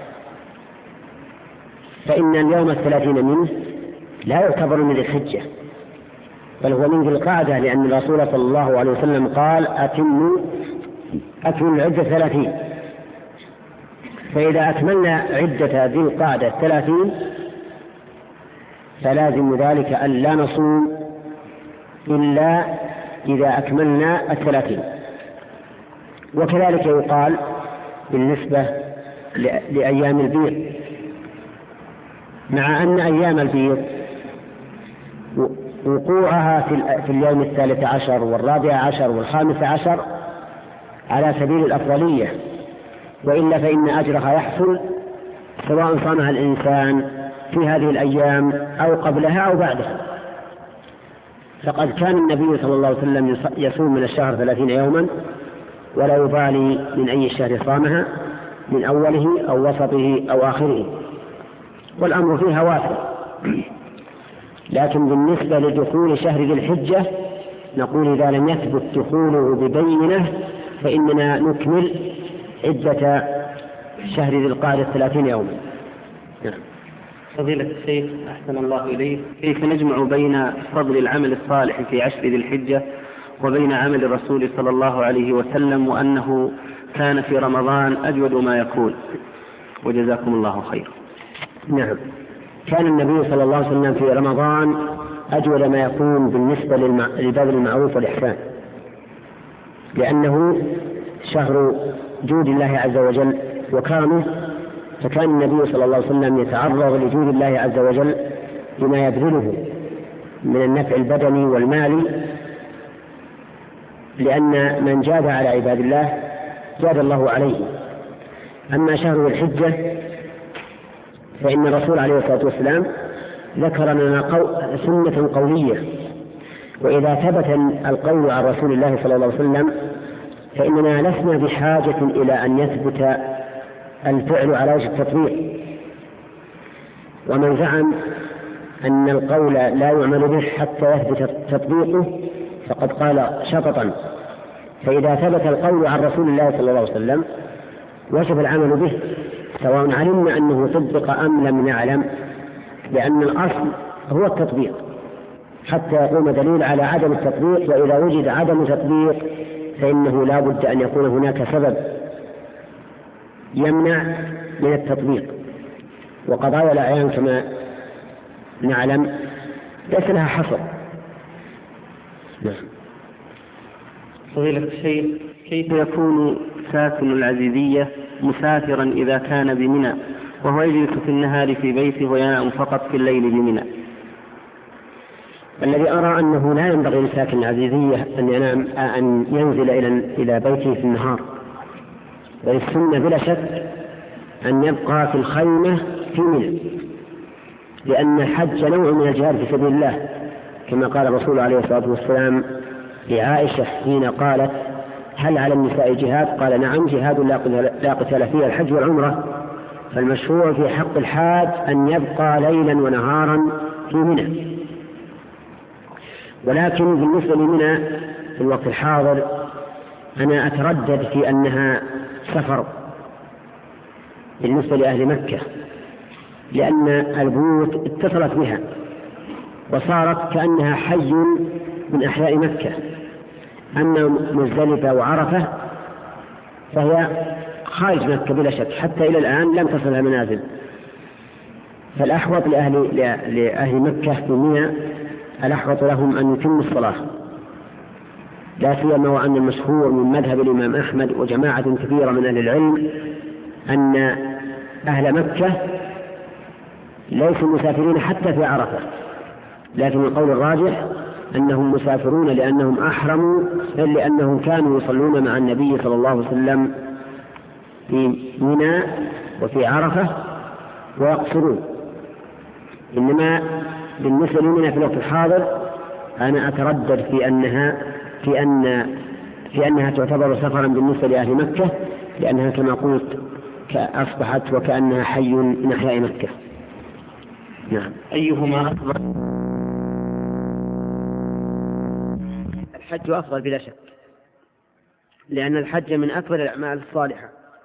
فإن اليوم الثلاثين منه لا يعتبر من ذي الحجة، بل هو من ذي القعدة، لأن الرسول صلى الله عليه وسلم قال: أتموا أكملوا العدة ثلاثين. فإذا أكملنا عدة ذي القعدة ثلاثين فلازم ذلك أن لا نصوم إلا إذا أكملنا الثلاثين. وكذلك يقال بالنسبة لأيام البيض، مع أن أيام البيض وقوعها في اليوم الثالث عشر والرابع عشر والخامس عشر على سبيل الأفضلية، وإلا فإن أجرها يحصل سواء صامها الإنسان في هذه الأيام أو قبلها أو بعدها. فقد كان النبي صلى الله عليه وسلم يصوم من الشهر ثلاثين يوما ولا يبالي من أي شهر صامها، من أوله أو وسطه أو آخره، والأمر فيها واسع. لكن بالنسبة لدخول شهر ذي الحجة نقول: إذا لم يثبت دخوله ببينة فإننا نكمل عدة شهر ذي القعدة ثلاثين يوما. فضيلة الشيخ أحسن الله إليه، كيف نجمع بين فضل العمل الصالح في عشر ذي الحجة وبين عمل الرسول صلى الله عليه وسلم، وأنه كان في رمضان أجود ما يكون؟ وجزاكم الله خير. نعم، كان النبي صلى الله عليه وسلم في رمضان أجود ما يكون بالنسبة للبذل المعروف والإحسان، لأنه شهر جود الله عز وجل وكرمه، فكان النبي صلى الله عليه وسلم يتعرض لجود الله عز وجل بما يبذله من النفع البدني والمالي، لأن من جاد على عباد الله جاد الله عليه. أما شهر الحجة فإن الرسول عليه الصلاة والسلام ذكر لنا قو... سنة قولية، وإذا ثبت القول عن رسول الله صلى الله عليه وسلم فإننا لسنا بحاجة إلى أن يثبت الفعل على وجه التطبيق. ومن زعم أن القول لا يعمل به حتى يثبت تطبيقه فقد قال شططا. فإذا ثبت القول عن رسول الله صلى الله عليه وسلم وجب العمل به، سواء علمنا أنه طبق أم لم نعلم، لأن الأصل هو التطبيق حتى يقوم دليل على عدم التطبيق. وإذا وجد عدم تطبيق فإنه لا بد أن يكون هناك سبب يمنع من التطبيق. وقضايا الأعيان كما نعلم ليس لها حصر. نعم. فضيلة الشيخ، كيف يكون ساكن العزيزية مسافرا إذا كان بمنى وهو يجلس في النهار في بيته وينام فقط في الليل بمنى؟ الذي أرى أنه لا ينبغي لساكن العزيزية أن ينام أن ينزل إلى إلى بيته في النهار، بل السنة بلا شك أن يبقى في الخيمة في منى، لأن الحج نوع من الجهاد في سبيل الله، كما قال الرسول عليه الصلاة والسلام لعائشة حين قالت: هل على النساء جهاد؟ قال: نعم، جهاد لا قتال فيه الحج والعمرة. فالمشروع في حق الحاج أن يبقى ليلا ونهارا في منى. ولكن بالنسبة لمنى في الوقت الحاضر أنا أتردد في أنها سفر بالنسبة لأهل مكة، لأن البيوت اتصلت بها وصارت كأنها حي من أحياء مكة. أما مزدلفة وعرفة فهي خارج مكة بلا شك، حتى إلى الآن لم تصلها منازل. فالأحوط لأهل, لأهل مكة في منى الأحوط لهم أن يتموا الصلاة، لا سيما وأن المشهور من مذهب الإمام أحمد وجماعة كثيرة من أهل العلم أن أهل مكة ليسوا مسافرين حتى في عرفة، لكن القول الراجح أنهم مسافرون لأنهم أحرموا، بل لأنهم كانوا يصلون مع النبي صلى الله عليه وسلم في منى وفي عرفة ويقصرون. إنما بالنسبة لمنى في الوقت الحاضر أنا أتردد في أنها في أن في أنها تعتبر سفرا بالنسبة لأهل مكة، لأنها كما قلت أصبحت وكأنها حي من أحياء مكة. نعم. أيهما أفضل؟ الحج أفضل بلا شك، لأن الحج من أكبر الأعمال الصالحة،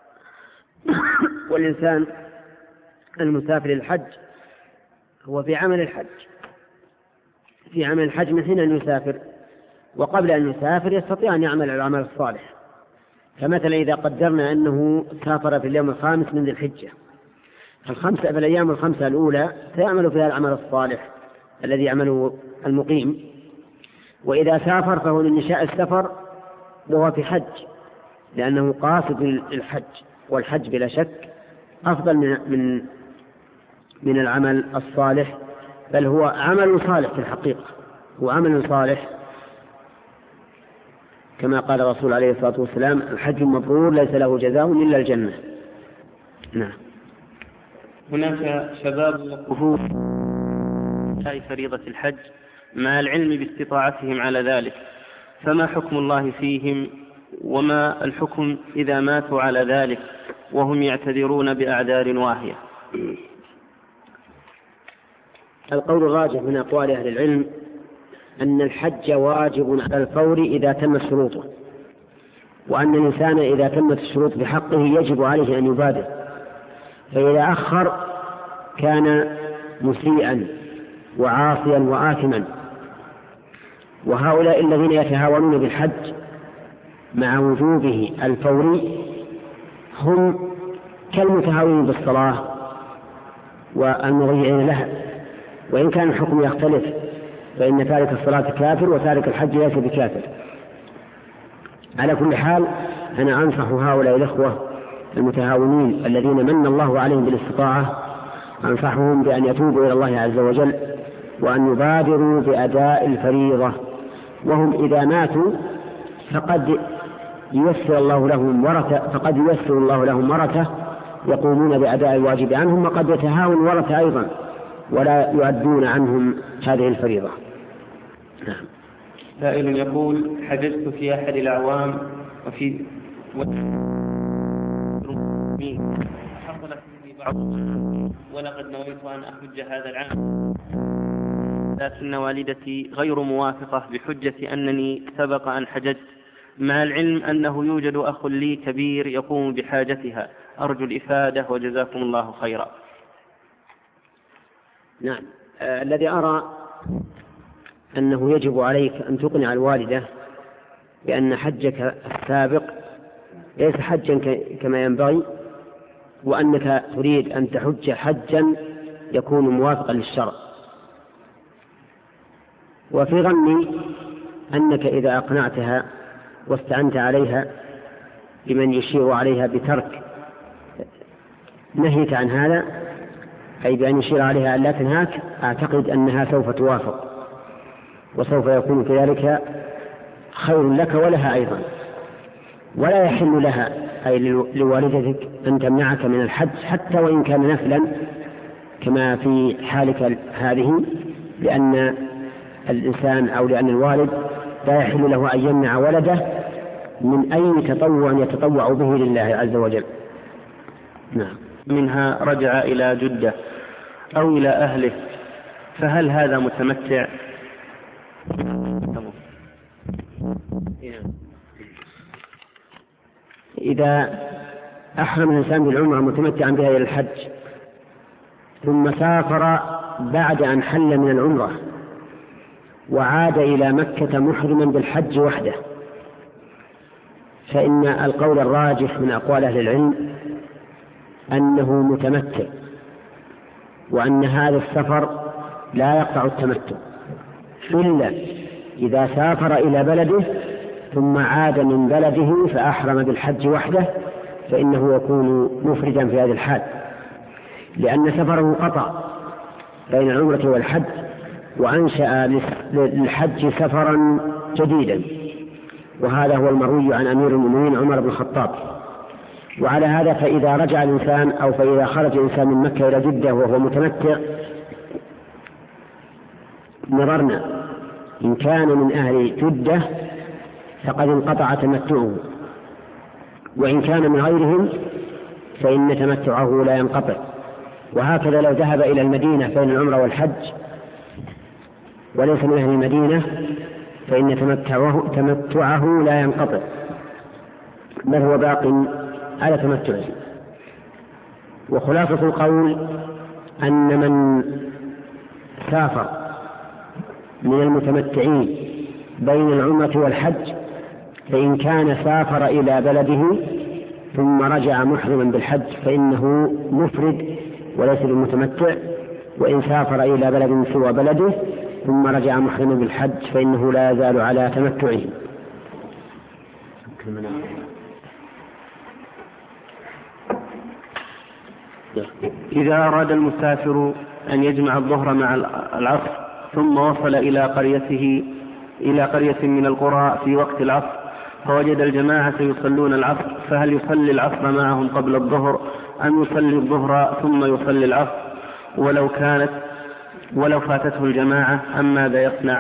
والإنسان المسافر للحج هو في عمل الحج في عمل الحج من حين أن يسافر، وقبل أن يسافر يستطيع أن يعمل العمل الصالح. فمثلا إذا قدرنا أنه سافر في اليوم الخامس من ذي الحجة، الخمسة في الأيام الخمسة الأولى سيعمل فيها العمل الصالح الذي يعمله المقيم، وإذا سافر فهو من نشاء السفر وهو في حج، لأنه قاصد الحج، والحج بلا شك أفضل من من من العمل الصالح، بل هو عمل صالح في الحقيقة، هو عمل صالح كما قال الرسول عليه الصلاة والسلام: الحج مبرور ليس له جزاء إلا الجنة. نعم. هناك شباب وقفوا في فريضة الحج مع العلم باستطاعتهم على ذلك، فما حكم الله فيهم، وما الحكم إذا ماتوا على ذلك وهم يعتذرون بأعذار واهية؟ القول الراجح من أقوال أهل العلم أن الحج واجب على الفور إذا تمت شروطه، وأن الإنسان إذا تمت الشروط بحقه يجب عليه أن يبادر، فإذا أخر كان مسيئا وعاصيا وآثما. وهؤلاء الذين يتهاونون بالحج مع وجوبه الفوري هم كالمتهاونين بالصلاة والمضيعين لها، وإن كان الحكم يختلف، فإن تارك الصلاة كافر وتارك الحج ليس بكافر. على كل حال أنا أنصح هؤلاء الإخوة المتهاونين الذين من الله عليهم بالاستطاعة، أنصحهم بأن يتوبوا إلى الله عز وجل وأن يبادروا بأداء الفريضة، وهم إذا ماتوا فقد ييسر الله لهم ورثة فقد ييسر الله لهم ورثة يقومون بأداء الواجب عنهم، وقد يتهاون ورثة أيضا ولا يؤدون عنهم هذه الفريضة. نعم. سائل يقول: حجزت في أحد الأعوام وفي حصلت مني بعض ولقد نويت أن أحج هذا العام، لكن والدتي غير موافقة بحجة أنني سبق أن حججت، مع العلم أنه يوجد أخ لي كبير يقوم بحاجتها. أرجو الإفادة وجزاكم الله خيرا. نعم. آه الذي أرى أنه يجب عليك أن تقنع الوالدة بأن حجك السابق ليس حجا كما ينبغي، وأنك تريد أن تحج حجا يكون موافقا للشرع. وفي ظني أنك إذا أقنعتها واستعنت عليها بمن يشير عليها بترك نهيك عن هذا، أي بأن يشير عليها أن لا تنهاك، أعتقد أنها سوف توافق، وسوف يكون كذلك خير لك ولها أيضا. ولا يحل لها أي لوالدتك أن تمنعك من الحج حتى وإن كان نفلا كما في حالك هذه، لأن الإنسان أو لأن الوالد لا يحل له أن يمنع ولده من أي تطوع يتطوع به لله عز وجل. نعم. منها رجع إلى جدة أو إلى أهله، فهل هذا متمتع؟ إذا أحرم الإنسان بالعمرة متمتعا بها إلى الحج ثم سافر بعد أن حل من العمرة وعاد إلى مكة محرما بالحج وحده، فإن القول الراجح من أقوال أهل العلم أنه متمتع، وأن هذا السفر لا يقطع التمتع إلا إذا سافر إلى بلده ثم عاد من بلده فأحرم بالحج وحده، فإنه يكون مفردا في هذه الحال، لأن سفره قطع بين العمرة والحج وأنشأ للحج سفرا جديدا، وهذا هو المروي عن أمير المؤمنين عمر بن الخطاب. وعلى هذا فإذا رجع الإنسان أو فإذا خرج الإنسان من مكة إلى جدة وهو متمتع نظرنا إن كان من أهل جدة فقد انقطع تمتعه، وإن كان من غيرهم فإن تمتعه لا ينقطع. وهكذا لو ذهب إلى المدينة بين العمرة والحج وليس من أهل المدينة فإن تمتعه, تمتعه لا ينقطع، بل هو باق على تمتعه. وخلاصة القول أن من سافر من المتمتعين بين العمرة والحج فإن كان سافر إلى بلده ثم رجع محرما بالحج فإنه مفرد وليس بالمتمتع، وإن سافر إلى بلد سوى بلده ثم رجع محرما بالحج فإنه لا يزال على تمتعه. إذا أراد المسافر أن يجمع الظهر مع العصر ثم وصل إلى قريته إلى قرية من القرى في وقت العصر فوجد الجماعة يصلون العصر، فهل يصلي العصر معهم قبل الظهر أم يصلي الظهر ثم يصلي العصر؟ ولو كانت ولو فاتته الجماعة أم ماذا يصنع؟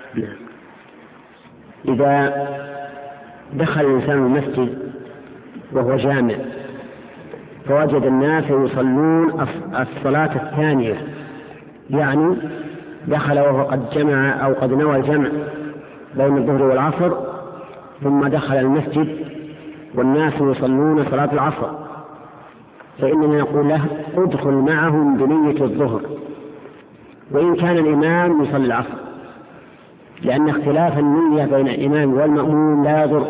إذا دخل الإنسان المسجد وهو جامع فوجد الناس يصلون الصلاة الثانية، يعني دخل وهو قد جمع أو قد نوى الجمع بين الظهر والعصر ثم دخل المسجد والناس يصلون صلاة العصر، فإننا نقول له ادخل معهم بنية الظهر وإن كان الإمام يصلي العصر، لأن اختلاف النية بين الإمام والمأموم لا يضر،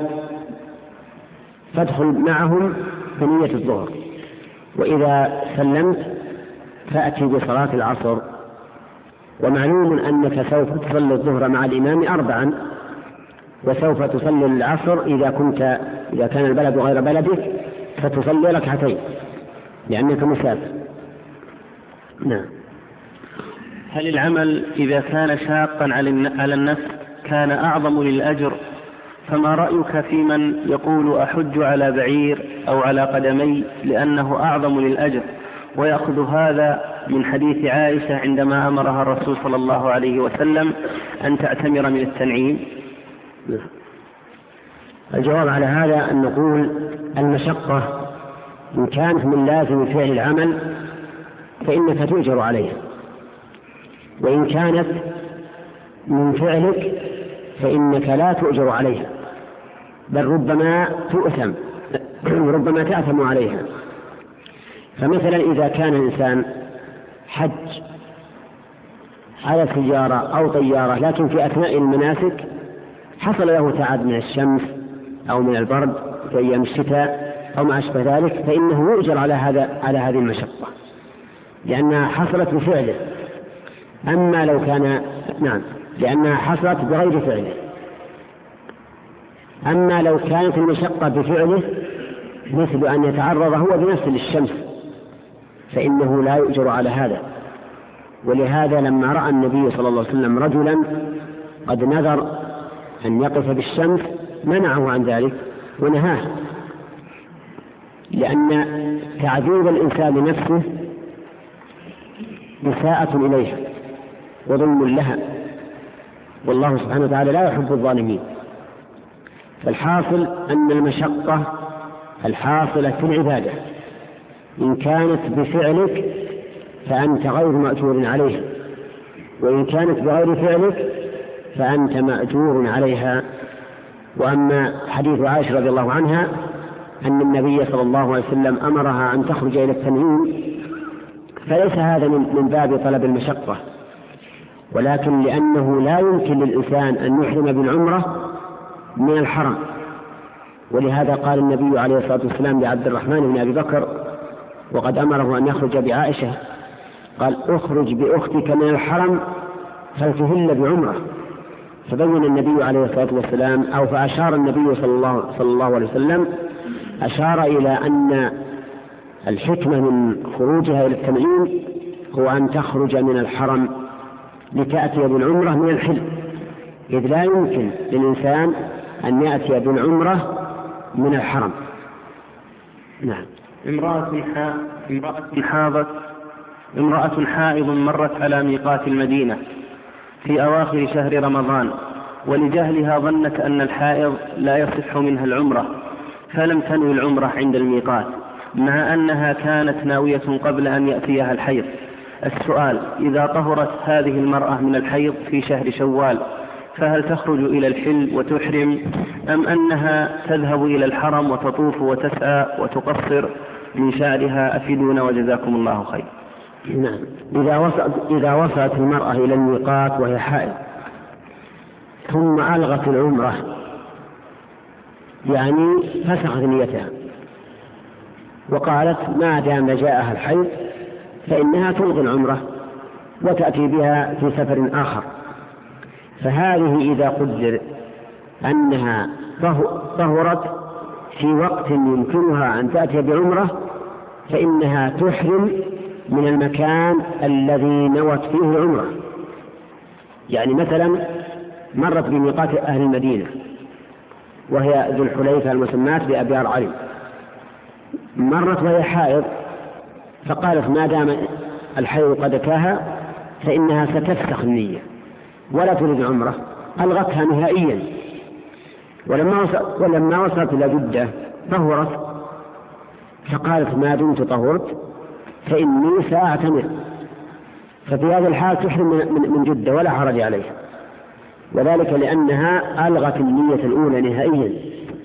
فادخل معهم بنية الظهر، وإذا سلمت فأتي بصلاة العصر. ومعلوم أنك سوف تصلي الظهر مع الإمام أربعا، وسوف تصلي العصر إذا كنت إذا كان البلد غير بلدك فتصلي ركعتين لأنك مسافر. نعم. هل العمل إذا كان شاقا على النفس كان أعظم للأجر؟ فما رأيك في من يقول أحج على بعير أو على قدمي لأنه أعظم للأجر، ويأخذ هذا من حديث عائشة عندما أمرها الرسول صلى الله عليه وسلم أن تعتمر من التنعيم؟ الجواب على هذا أن نقول المشقة إن كانت من لازم فعل العمل فإنك تؤجر عليها، وإن كانت من فعلك فإنك لا تؤجر عليها، بل ربما تؤثم وربما تأثم عليها. فمثلا إذا كان الإنسان حج على سيارة أو طيارة لكن في أثناء المناسك حصل له تعب من الشمس أو من البرد في أيام الشتاء أو ما أشبه ذلك، فإنه يؤجر على هذا على هذه المشقة لأنها حصلت بفعله. أما لو كان نعم لأنها حصلت بغير فعله. أما لو كانت المشقة بفعله مثل أن يتعرض هو بنفسه للشمس فإنه لا يؤجر على هذا. ولهذا لما رأى النبي صلى الله عليه وسلم رجلا قد نذر أن يقف بالشمس منعه عن ذلك ونهاه، لأن تعذيب الإنسان لنفسه إساءة إليها وظلم لها، والله سبحانه وتعالى لا يحب الظالمين. فالحاصل أن المشقة الحاصلة في العبادة إن كانت بفعلك فأنت غير مأجور عليها، وإن كانت بغير فعلك فأنت مأجور عليها. وأما حديث عائشة رضي الله عنها أن النبي صلى الله عليه وسلم أمرها أن تخرج إلى التنعيم فليس هذا من باب طلب المشقة، ولكن لأنه لا يمكن للإنسان أن يحرم بالعمرة من الحرم. ولهذا قال النبي عليه الصلاة والسلام لعبد الرحمن بن أبي بكر وقد أمره أن يخرج بعائشة قال اخرج بأختك من الحرم فلتهل بعمرة. فبين النبي عليه الصلاة والسلام أو فأشار النبي صلى الله, صلى الله عليه وسلم أشار إلى أن الحكمة من خروجها إلى التنعيم هو أن تخرج من الحرم لتأتي بالعمرة من الحل، إذ لا يمكن للإنسان أن يأتي بالعمرة من الحرم. نعم. امرأة حاضت امرأة حائض مرت على ميقات المدينة في أواخر شهر رمضان، ولجهلها ظنت أن الحائض لا يصح منها العمرة فلم تنوي العمرة عند الميقات مع أنها كانت ناوية قبل أن يأتيها الحيض. السؤال: إذا طهرت هذه المرأة من الحيض في شهر شوال فهل تخرج إلى الحل وتحرم أم أنها تذهب إلى الحرم وتطوف وتسعى وتقصر من شعرها؟ أفيدونا وجزاكم الله خير. نعم. إذا وصلت, إذا وصلت المرأة إلى الميقات وهي حائض ثم ألغت العمرة يعني فسخت نيتها وقالت ما دام جاءها الحيض فإنها تلغي العمرة وتأتي بها في سفر آخر، فهذه إذا قدر أنها طهرت في وقت يمكنها أن تأتي بعمرة فإنها تحرم من المكان الذي نوت فيه العمرة. يعني مثلا مرت بميقات أهل المدينة وهي ذو الحليفة المسمات بأبيار علي، مرت وهي حائض فقالت ما دام الحيض قد أتاها فإنها ستفسخ النية ولا تريد عمرة، ألغتها نهائيا. ولما وصلت, ولما وصلت إلى جدة طهرت فقالت ما دمت طهرت فإني سأعتمر، ففي هذا الحال تحرم من جدة ولا حرج عليها، وذلك لأنها ألغت النية الأولى نهائيا.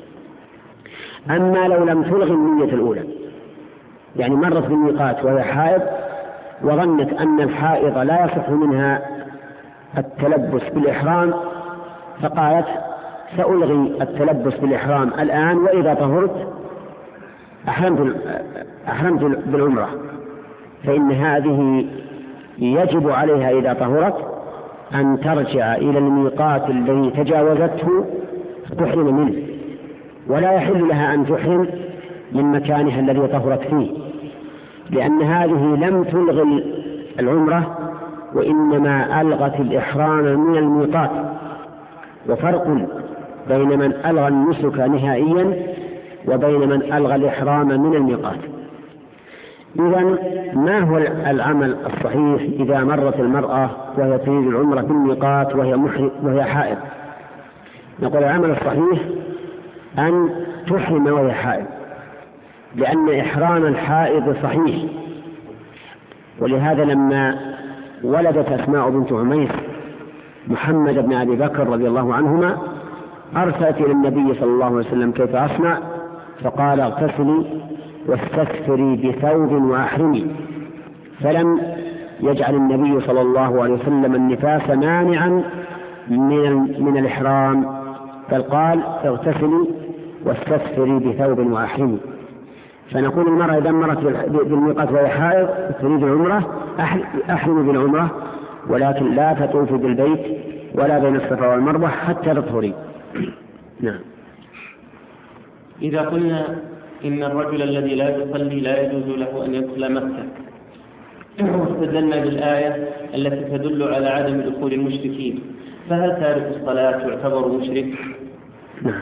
أما لو لم تلغي النية الأولى يعني مرت بالميقات وهي حائض وظنت أن الحائض لا يصح منها التلبس بالإحرام فقالت سألغي التلبس بالإحرام الآن وإذا طهرت أحرمت, أحرمت بالعمرة، فإن هذه يجب عليها إذا طهرت أن ترجع إلى الميقات الذي تجاوزته تحرم منه، ولا يحل لها أن تحرم من مكانها الذي طهرت فيه، لأن هذه لم تلغي العمرة وإنما ألغت الإحرام من الميقات. وفرق بين من ألغى النسك نهائيا وبين من ألغى الإحرام من الميقات. إذن ما هو العمل الصحيح إذا مرت المرأة وهي تريد العمرة بالميقات وهي, وهي حائض؟ نقول العمل الصحيح أن تحرم وهي حائض، لأن إحرام الحائض صحيح. ولهذا لما ولدت أسماء بنت عميس محمد بن أبي بكر رضي الله عنهما أرسلت إلى النبي صلى الله عليه وسلم كيف أصنع، فقال اغتسلي واستكثري بثوب وأحرمي، فلم يجعل النبي صلى الله عليه وسلم النفاس مانعا من, من الإحرام، بل قال اغتسلي واستكثري بثوب وأحرمي. فنقول المرأة إذا مرت بالميقات وهي حائض تريد العمرة أحرمي بالعمرة، ولكن لا تطوفي بالبيت ولا بين الصفا والمروة حتى تطهري. نعم. إذا قلنا إن الرجل الذي لا يصلي لا يجوز له أن يدخل مكة، واستدلنا بالآية التي تدل على عدم دخول المشركين، فهل تارك الصلاة يعتبر مشرك؟ نعم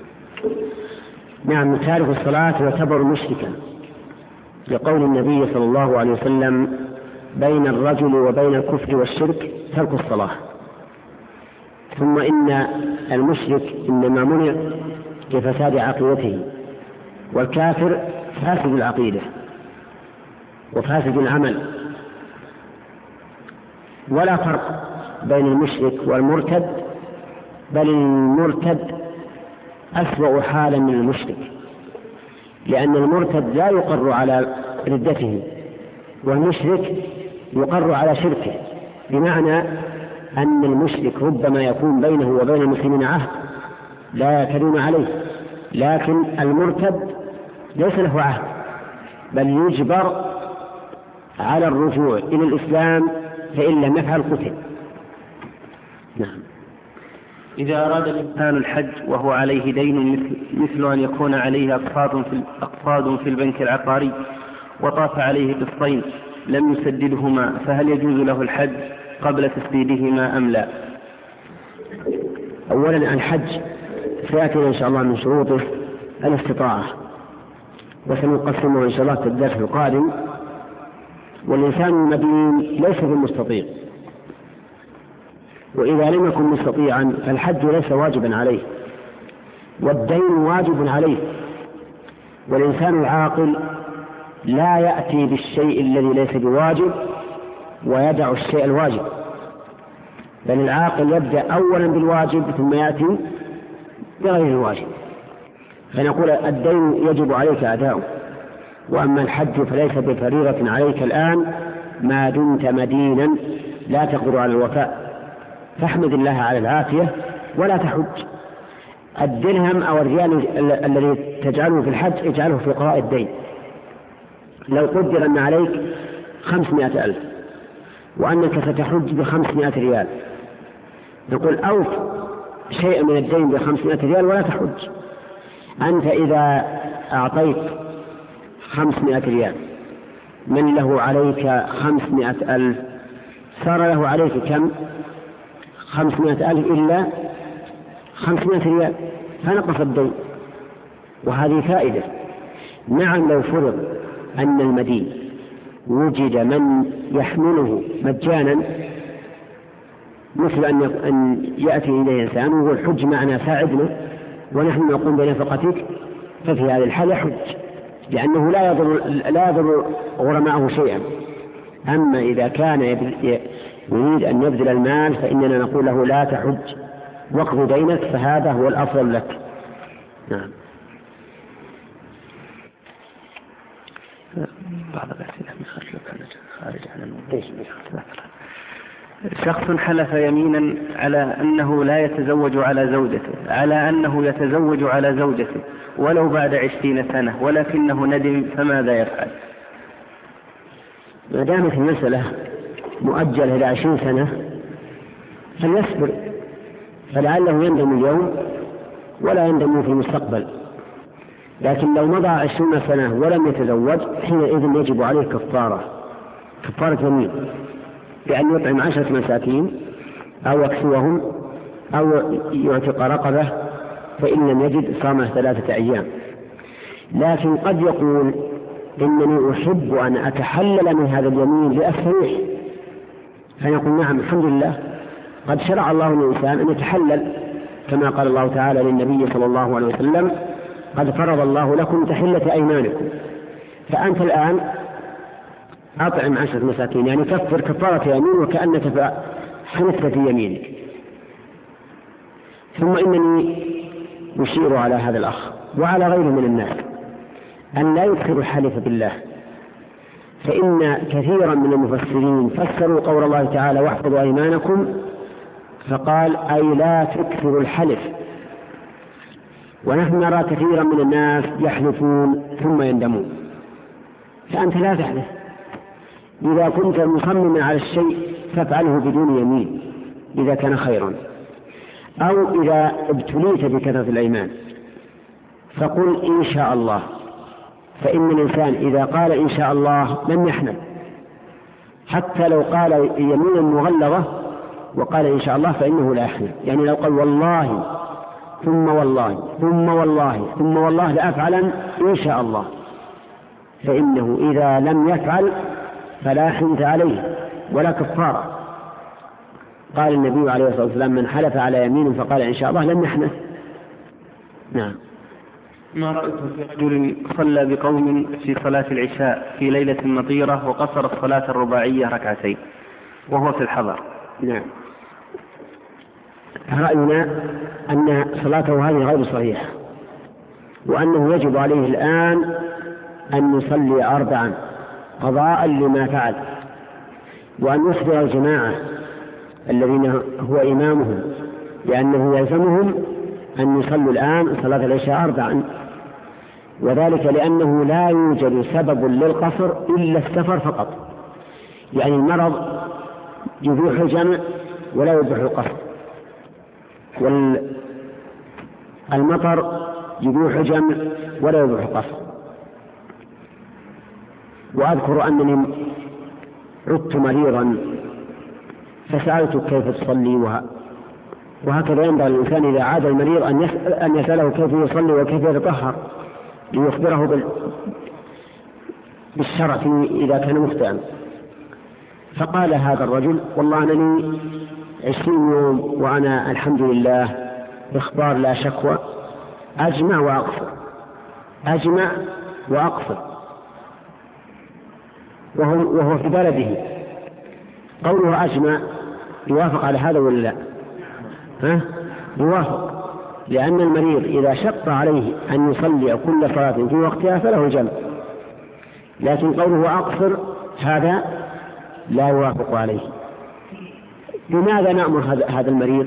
نعم تارك الصلاة يعتبر مشركا، لقول النبي صلى الله عليه وسلم بين الرجل وبين الكفر والشرك ترك الصلاة. ثم إن المشرك إنما منع لفساد عقيدته، والكافر فاسد العقيدة وفاسد العمل، ولا فرق بين المشرك والمرتد، بل المرتد أسوأ حالا من المشرك، لأن المرتد لا يقر على ردته والمشرك يقر على شركه، بمعنى أن المشرك ربما يكون بينه وبين المسلمين عهد لا يعتدون عليه، لكن المرتد ليس له عهد بل يجبر على الرجوع إلى الإسلام، فإن لم يفعل قتل. نعم. إذا أراد الإنسان الحج وهو عليه دين مثل, مثل أن يكون عليه أقساط في, أقساط في البنك العقاري وطاف عليه قسطين لم يسددهما، فهل يجوز له الحج قبل تسديدهما أم لا؟ أولا الحج سيأتي إن شاء الله من شروطه الاستطاعة، وسنقسمه إن شاء الله في الدرس القادم. والإنسان المدين ليس بالمستطيع، وإذا لم يكن مستطيعا فالحج ليس واجبا عليه والدين واجب عليه. والإنسان العاقل لا يأتي بالشيء الذي ليس بواجب ويدع الشيء الواجب، بل العاقل يبدأ أولا بالواجب ثم يأتي بغير الواجب. فنقول الدين يجب عليك أداؤه، وأما الحج فليس بفريضة عليك الآن ما دمت مدينا لا تقدر على الوفاء، فاحمد الله على العافية ولا تحج. الدرهم أو الريال الذي تجعله في الحج اجعله في قضاء الدين. لو قدر أن عليك خمسمائة ألف وأنك ستحج بخمسمائة ريال، نقول أوف شيء من الدين بخمسمائة ريال ولا تحج. أنت إذا أعطيت خمسمائة ريال من له عليك خمسمائة ألف صار له عليك كم؟ خمسمائة ألف إلا خمسمائة ريال، فنقص الدين. وهذه فائدة. نعم لو فرض أن المدين وجد من يحمله مجانا، مثل أن يأتي إليه إنسان ويقول حج معنا ساعدنا ونحن نقوم بنفقتك، ففي هذه الحالة حج، لأنه لا يضر, لا يضر غرماءه شيئا. أما إذا كان يريد أن يبذل المال فإننا نقول له لا تحج واقض دينك، فهذا هو الأفضل لك. نعم. بعض الأسئلة خارج عن الموضوع. شخص حلف يمينا على أنه لا يتزوج على زوجته على أنه يتزوج على زوجته ولو بعد عشرين سنة، ولكنه ندم، فماذا يفعل؟ ما دامت المسألة مؤجلة إلى عشرين سنة فليصبر، فلعله يندم اليوم ولا يندم في المستقبل. لكن لو مضى عشرين سنة ولم يتزوج حينئذ يجب عليه كفارة كفارة يمين بأن يطعم عشرة مساكين أو يكسوهم أو يعتق رقبة، فإن لم يجد صام ثلاثة أيام. لكن قد يقول إنني أحب أن أتحلل من هذا اليمين لأستريح، فنقول نعم الحمد لله قد شرع الله للإنسان أن يتحلل، كما قال الله تعالى للنبي صلى الله عليه وسلم قد فرض الله لكم تحلة أيمانكم. فأنت الآن أطعم عشرة مساكين، يعني كفر كفارة يمين وكأنك حنثت في يمينك. ثم إنني أشير على هذا الأخ وعلى غيره من الناس أن لا يكثر الحلف بالله، فإن كثيرا من المفسرين فسروا قول الله تعالى واحفظوا أيمانكم فقال أي لا تكثر الحلف، ونحن نرى كثيرا من الناس يحلفون ثم يندمون. فأنت لا تحلف، إذا كنت مصمما على الشيء فافعله بدون يمين إذا كان خيرا، أو إذا ابتليت بكثرة الأيمان فقل إن شاء الله، فإن الإنسان إذا قال إن شاء الله لم يحنث، حتى لو قال يمينا مغلظة وقال إن شاء الله فإنه لا يحنث. يعني لو قال والله ثم والله ثم والله ثم والله لأفعلا إن شاء الله، فإنه إذا لم يفعل فلا حنث عليه ولا كفارة. قال النبي عليه الصلاة والسلام من حلف على يمين فقال إن شاء الله لم يحنث. نعم. ما رأيت في رجل صلى بقوم في صلاة العشاء في ليلة مطيرة وقصر الصلاة الرباعية ركعتين وهو في الحضر؟ نعم. رأينا أن صلاته هذه غير صحيحة، وأنه يجب عليه الآن أن يصلي أربعا قضاء لما فعل، وأن يخبر الجماعة الذين هو إمامهم لأنه يلزمهم أن يصلوا الآن صلاة العشاء أربعا، وذلك لأنه لا يوجد سبب للقصر إلا السفر فقط. يعني المرض يبيح الجمع ولا يبيح القصر، والمطر يبيح الجمع ولا يبيح القصر. وأذكر أنني عدت مريضا فسألت كيف تصلي، وهكذا ينبغي الإنسان إذا عاد المريض أن يسأل أن يسأله كيف يصلي وكيف يتطهر ليخبره بالشرع إذا كان مخطئا. فقال هذا الرجل والله أنني عشرين يوم وأنا الحمد لله إخبار لا شكوى، أجمع وأقصر أجمع وأقصر وهو, وهو في بلده. قوله أجمع يوافق على هذا ولا لا؟ ها؟ يوافق، لأن المريض إذا شق عليه أن يصلي كل صلاة في وقتها فله جمع، لكن قوله أقصر هذا لا يوافق عليه. لماذا نأمر هذا المريض؟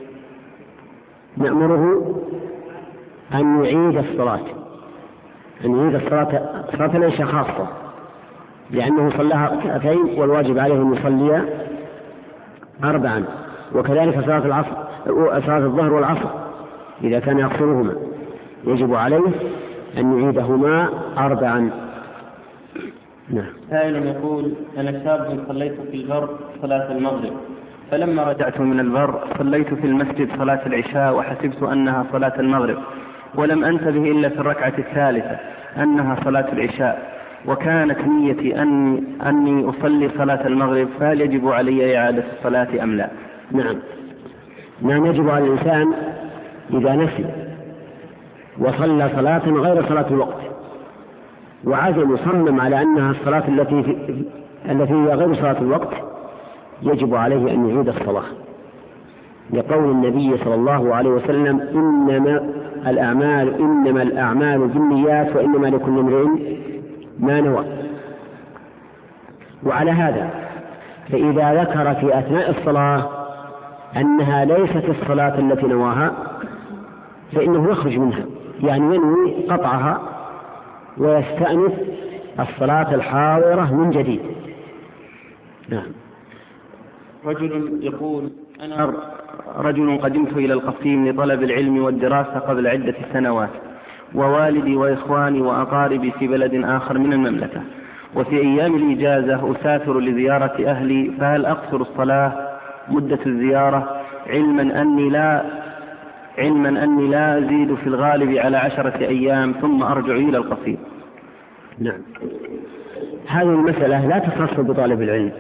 نأمره أن يعيد الصلاة أن يعيد الصلاة صلاة العشاء خاصة، لأنه صلاها ركعتين والواجب عليه أن يصلي أربعا، وكذلك صلاة العصر صلاة الظهر والعصر إذا كان يقصرهما يجب عليه أن يعيدهما أربعا. نعم. سائل يقول أنا شاب صليت في البر صلاة المغرب، فلما رجعت من البر صليت في المسجد صلاة العشاء وحسبت أنها صلاة المغرب، ولم أنتبه إلا في الركعة الثالثة أنها صلاة العشاء، وكانت نيتي أني, أني أصلي صلاة المغرب، فهل يجب علي إعادة الصلاة أم لا؟ نعم. نعم يجب على الإنسان إذا نسي وصلى صلاة غير صلاة الوقت وعزم صمم على أنها الصلاة التي في التي هي غير صلاة الوقت، يجب عليه أن يعيد الصلاة، لقول النبي صلى الله عليه وسلم إنما الأعمال إنما الأعمال بالنيات وإنما لكل امرئ ما نوى. وعلى هذا فإذا ذكر في أثناء الصلاة أنها ليست الصلاة التي نواها فإنه يخرج منها، يعني ينوي قطعها ويستأنف الصلاة الحاضرة من جديد. نعم. رجل يقول أنا رجل قدمت إلى القصيم لطلب العلم والدراسة قبل عدة سنوات، ووالدي وإخواني وأقاربي في بلد آخر من المملكة، وفي أيام الإجازة أسافر لزيارة أهلي، فهل أقصر الصلاة مدة الزيارة علما أني لا علما أني لا أزيد في الغالب على عشرة أيام ثم أرجع إلى القصيم؟ نعم، هذه المسألة لا تخص بطالب العلم،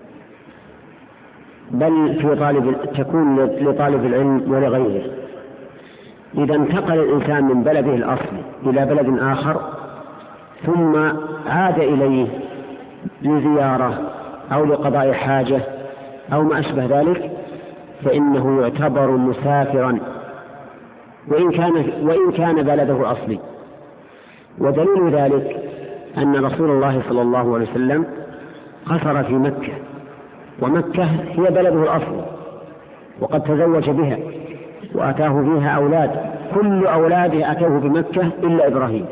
بل في طالب تكون لطالب العلم ولغيره. إذا انتقل الإنسان من بلده الأصلي إلى بلد آخر ثم عاد إليه لزيارة أو لقضاء حاجة أو ما أشبه ذلك، فإنه يعتبر مسافرا وإن كان, وإن كان بلده الأصلي. ودليل ذلك أن رسول الله صلى الله عليه وسلم قصر في مكة، ومكة هي بلده الأصلي، وقد تزوج بها وأتاه فيها أولاد، كل أولاده أتوه بمكة إلا إبراهيم.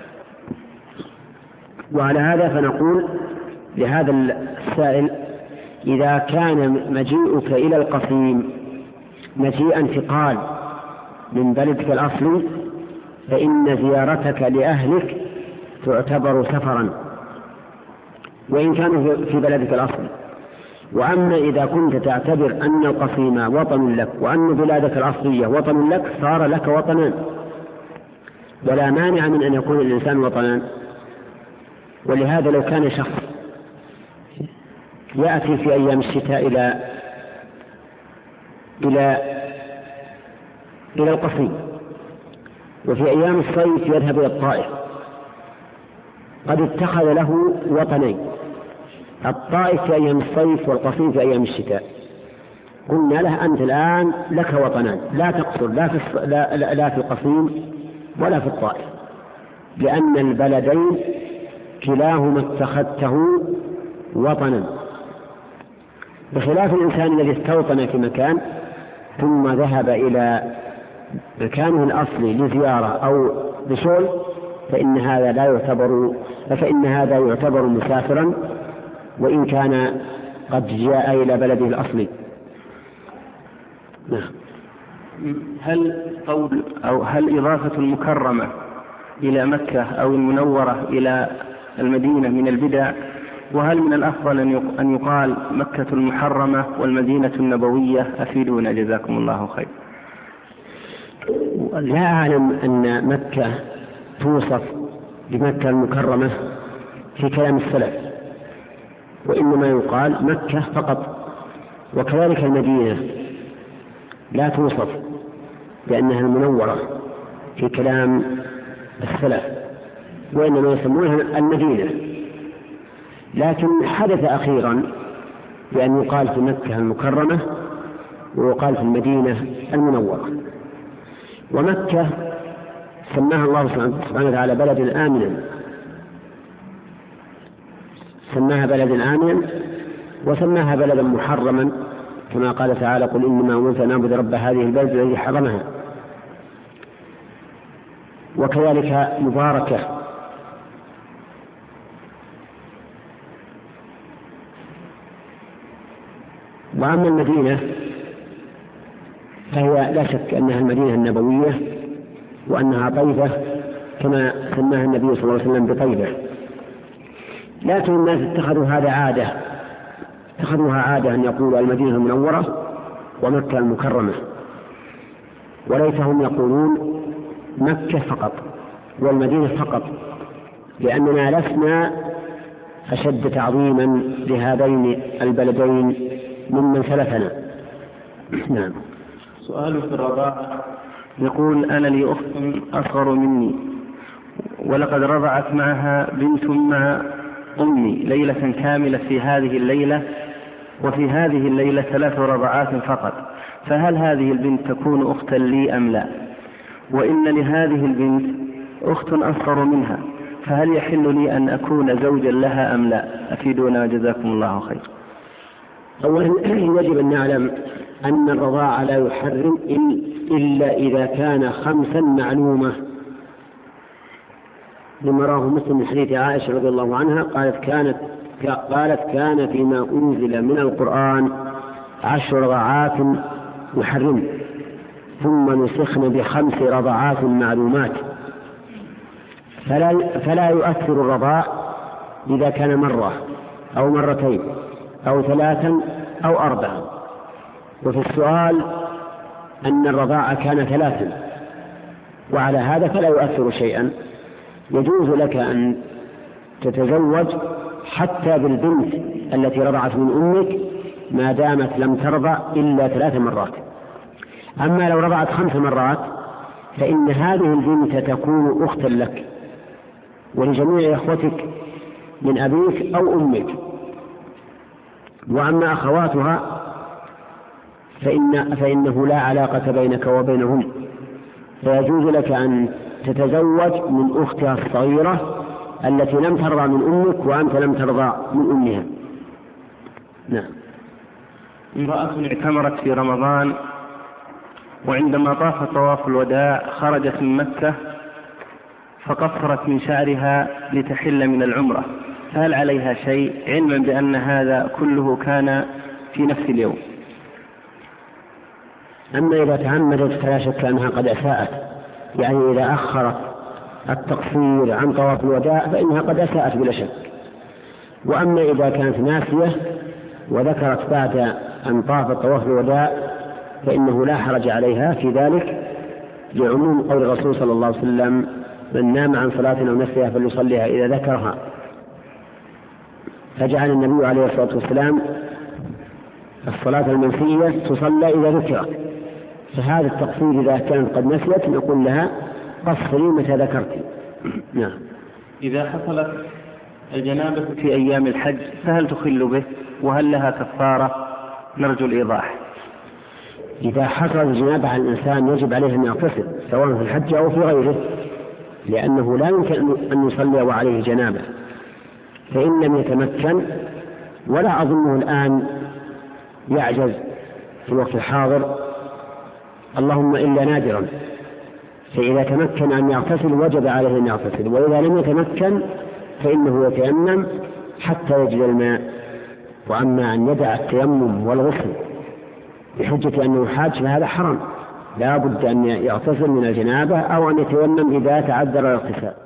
وعلى هذا فنقول لهذا السائل: إذا كان مجيئك إلى القصيم مجيء انتقال من بلدك الأصلي فإن زيارتك لأهلك تعتبر سفرا وإن كانوا في بلدك الأصلي. وأما إذا كنت تعتبر أن القصيم وطن لك وأن بلادك الأصلية وطن لك صار لك وطنان، ولا مانع من أن يكون الإنسان وطنان. ولهذا لو كان شخص يأتي في أيام الشتاء إلى إلى إلى القصيم، وفي أيام الصيف يذهب إلى الطائف، قد اتخذ له وطنين، الطائف في أيام الصيف والقصيم في أيام الشتاء. قلنا له: أنت الآن لك وطنان، لا تقصر لا في, لا, لا, لا في القصيم ولا في الطائف، لأن البلدين كلاهما اتخذته وطنا، بخلاف الإنسان الذي استوطن في مكان ثم ذهب إلى مكانه الأصلي لزيارة أو بشغل، فإن هذا لا يعتبر فإن هذا يعتبر مسافرا وإن كان قد جاء إلى بلده الأصلي. نعم. هل قول أو هل إضافة المكرمة إلى مكة أو المنورة إلى المدينة من البدع؟ وهل من الأفضل أن يقال مكة المحرمة والمدينة النبوية؟ أفيدونا جزاكم الله خير. لا أعلم أن مكة توصف بمكة المكرمة في كلام السلف، وإنما يقال مكة فقط. وكذلك المدينة لا توصف بأنها المنورة في كلام السلف، وإنما يسمونها المدينة. لكن حدث أخيرا بأن يقال في مكة المكرمة ويقال في المدينة المنورة. ومكة سماها الله سبحانه وتعالى بلدا آمنا، سماها بلدا آمنا وسماها بلدا محرما، كما قال تعالى: قل إنما أمرت أن أعبد رب هذه البلد الذي حرمها. وكذلك مباركة. وأما المدينة فهي لا شك أنها المدينة النبوية وأنها طيبة كما سماها النبي صلى الله عليه وسلم بطيبة. لكن الناس اتخذوا هذا عادة اتخذوها عادة أن يقولوا المدينة المنورة ومكة المكرمة، وليتهم يقولون مكة فقط والمدينة فقط، لأننا لسنا أشد تعظيما لهذين البلدين ممن سلفنا. نعم. سؤال في الرضاعة يقول: أنا لي أخت أصغر مني ولقد رضعت معها بنت مع أمي ليلة كاملة في هذه الليلة، وفي هذه الليلة ثلاث رضعات فقط، فهل هذه البنت تكون أختا لي أم لا؟ وإن لهذه البنت أخت أصغر منها، فهل يحل لي أن أكون زوجا لها أم لا؟ أفيدونا جزاكم الله خير. أولا يجب أن نعلم أن الرضاعة لا يحرم إلا إذا كان خمسا معلومة، لما رواه مسلم من حديث عائشة رضي الله عنها قالت كانت قالت كان فيما أنزل من القرآن عشر رضعات يحرم، ثم نسخن بخمس رضعات معلومات، فلا, فلا يؤثر الرضاع إذا كان مرة أو مرتين أو ثلاثا أو أربعا. وفي السؤال أن الرضاع كان ثلاثا، وعلى هذا فلا يؤثر شيئا. يجوز لك أن تتزوج حتى بالبنت التي رضعت من أمك ما دامت لم ترضع إلا ثلاث مرات. أما لو رضعت خمس مرات فإن هذه البنت تكون أختا لك ولجميع إخوتك من أبيك أو أمك. وأما أخواتها فإن فإنه لا علاقة بينك وبينهم، فيجوز لك أن تتزوج من أختها الصغيرة التي لم ترضع من أمك وأنت لم ترضع من أمها. نعم. امرأة اعتمرت في رمضان، وعندما طاف طواف الوداع خرجت من مكة فقصرت من شعرها لتحل من العمرة، فهل عليها شيء علما بأن هذا كله كان في نفس اليوم؟ أما إذا تعمدت فلا شك أنها قد أساءت، يعني إذا أخرت التقصير عن طواف الوداع فإنها قد أساءت بلا شك. وأما إذا كانت ناسية وذكرت بعد أن طافت طواف الوداع فإنه لا حرج عليها في ذلك، لعموم قول الرسول صلى الله عليه وسلم: من نام عن صلاة أو نسيها فليصليها إذا ذكرها. فجعل النبي عليه الصلاة والسلام الصلاة المنسية تصلى إذا ذكرت، فهذا التقصير إذا كانت قد نسيت نقول لها قصري متى ذكرت. نعم. إذا حصلت الجنابة في أيام الحج فهل تخل به، وهل لها كفارة؟ نرجو الإيضاح. إذا حصلت الجنابة على الإنسان يجب عليه أن يغتسل سواء في الحج أو في غيره، لأنه لا يمكن أن يصلي وعليه جنابة. فإن لم يتمكن، ولا أظنه الآن يعجز في الوقت الحاضر اللهم إلا نادرا، فإذا تمكن أن يغتسل وجب عليه أن يغتسل، وإذا لم يتمكن فإنه يتيمم حتى يجد الماء. وأما أن يدع التيمم والغسل بحجة أنه حاج فهذا حرام، لا بد أن يغتسل من الجنابة أو أن يتيمم إذا تعذر الاغتسال.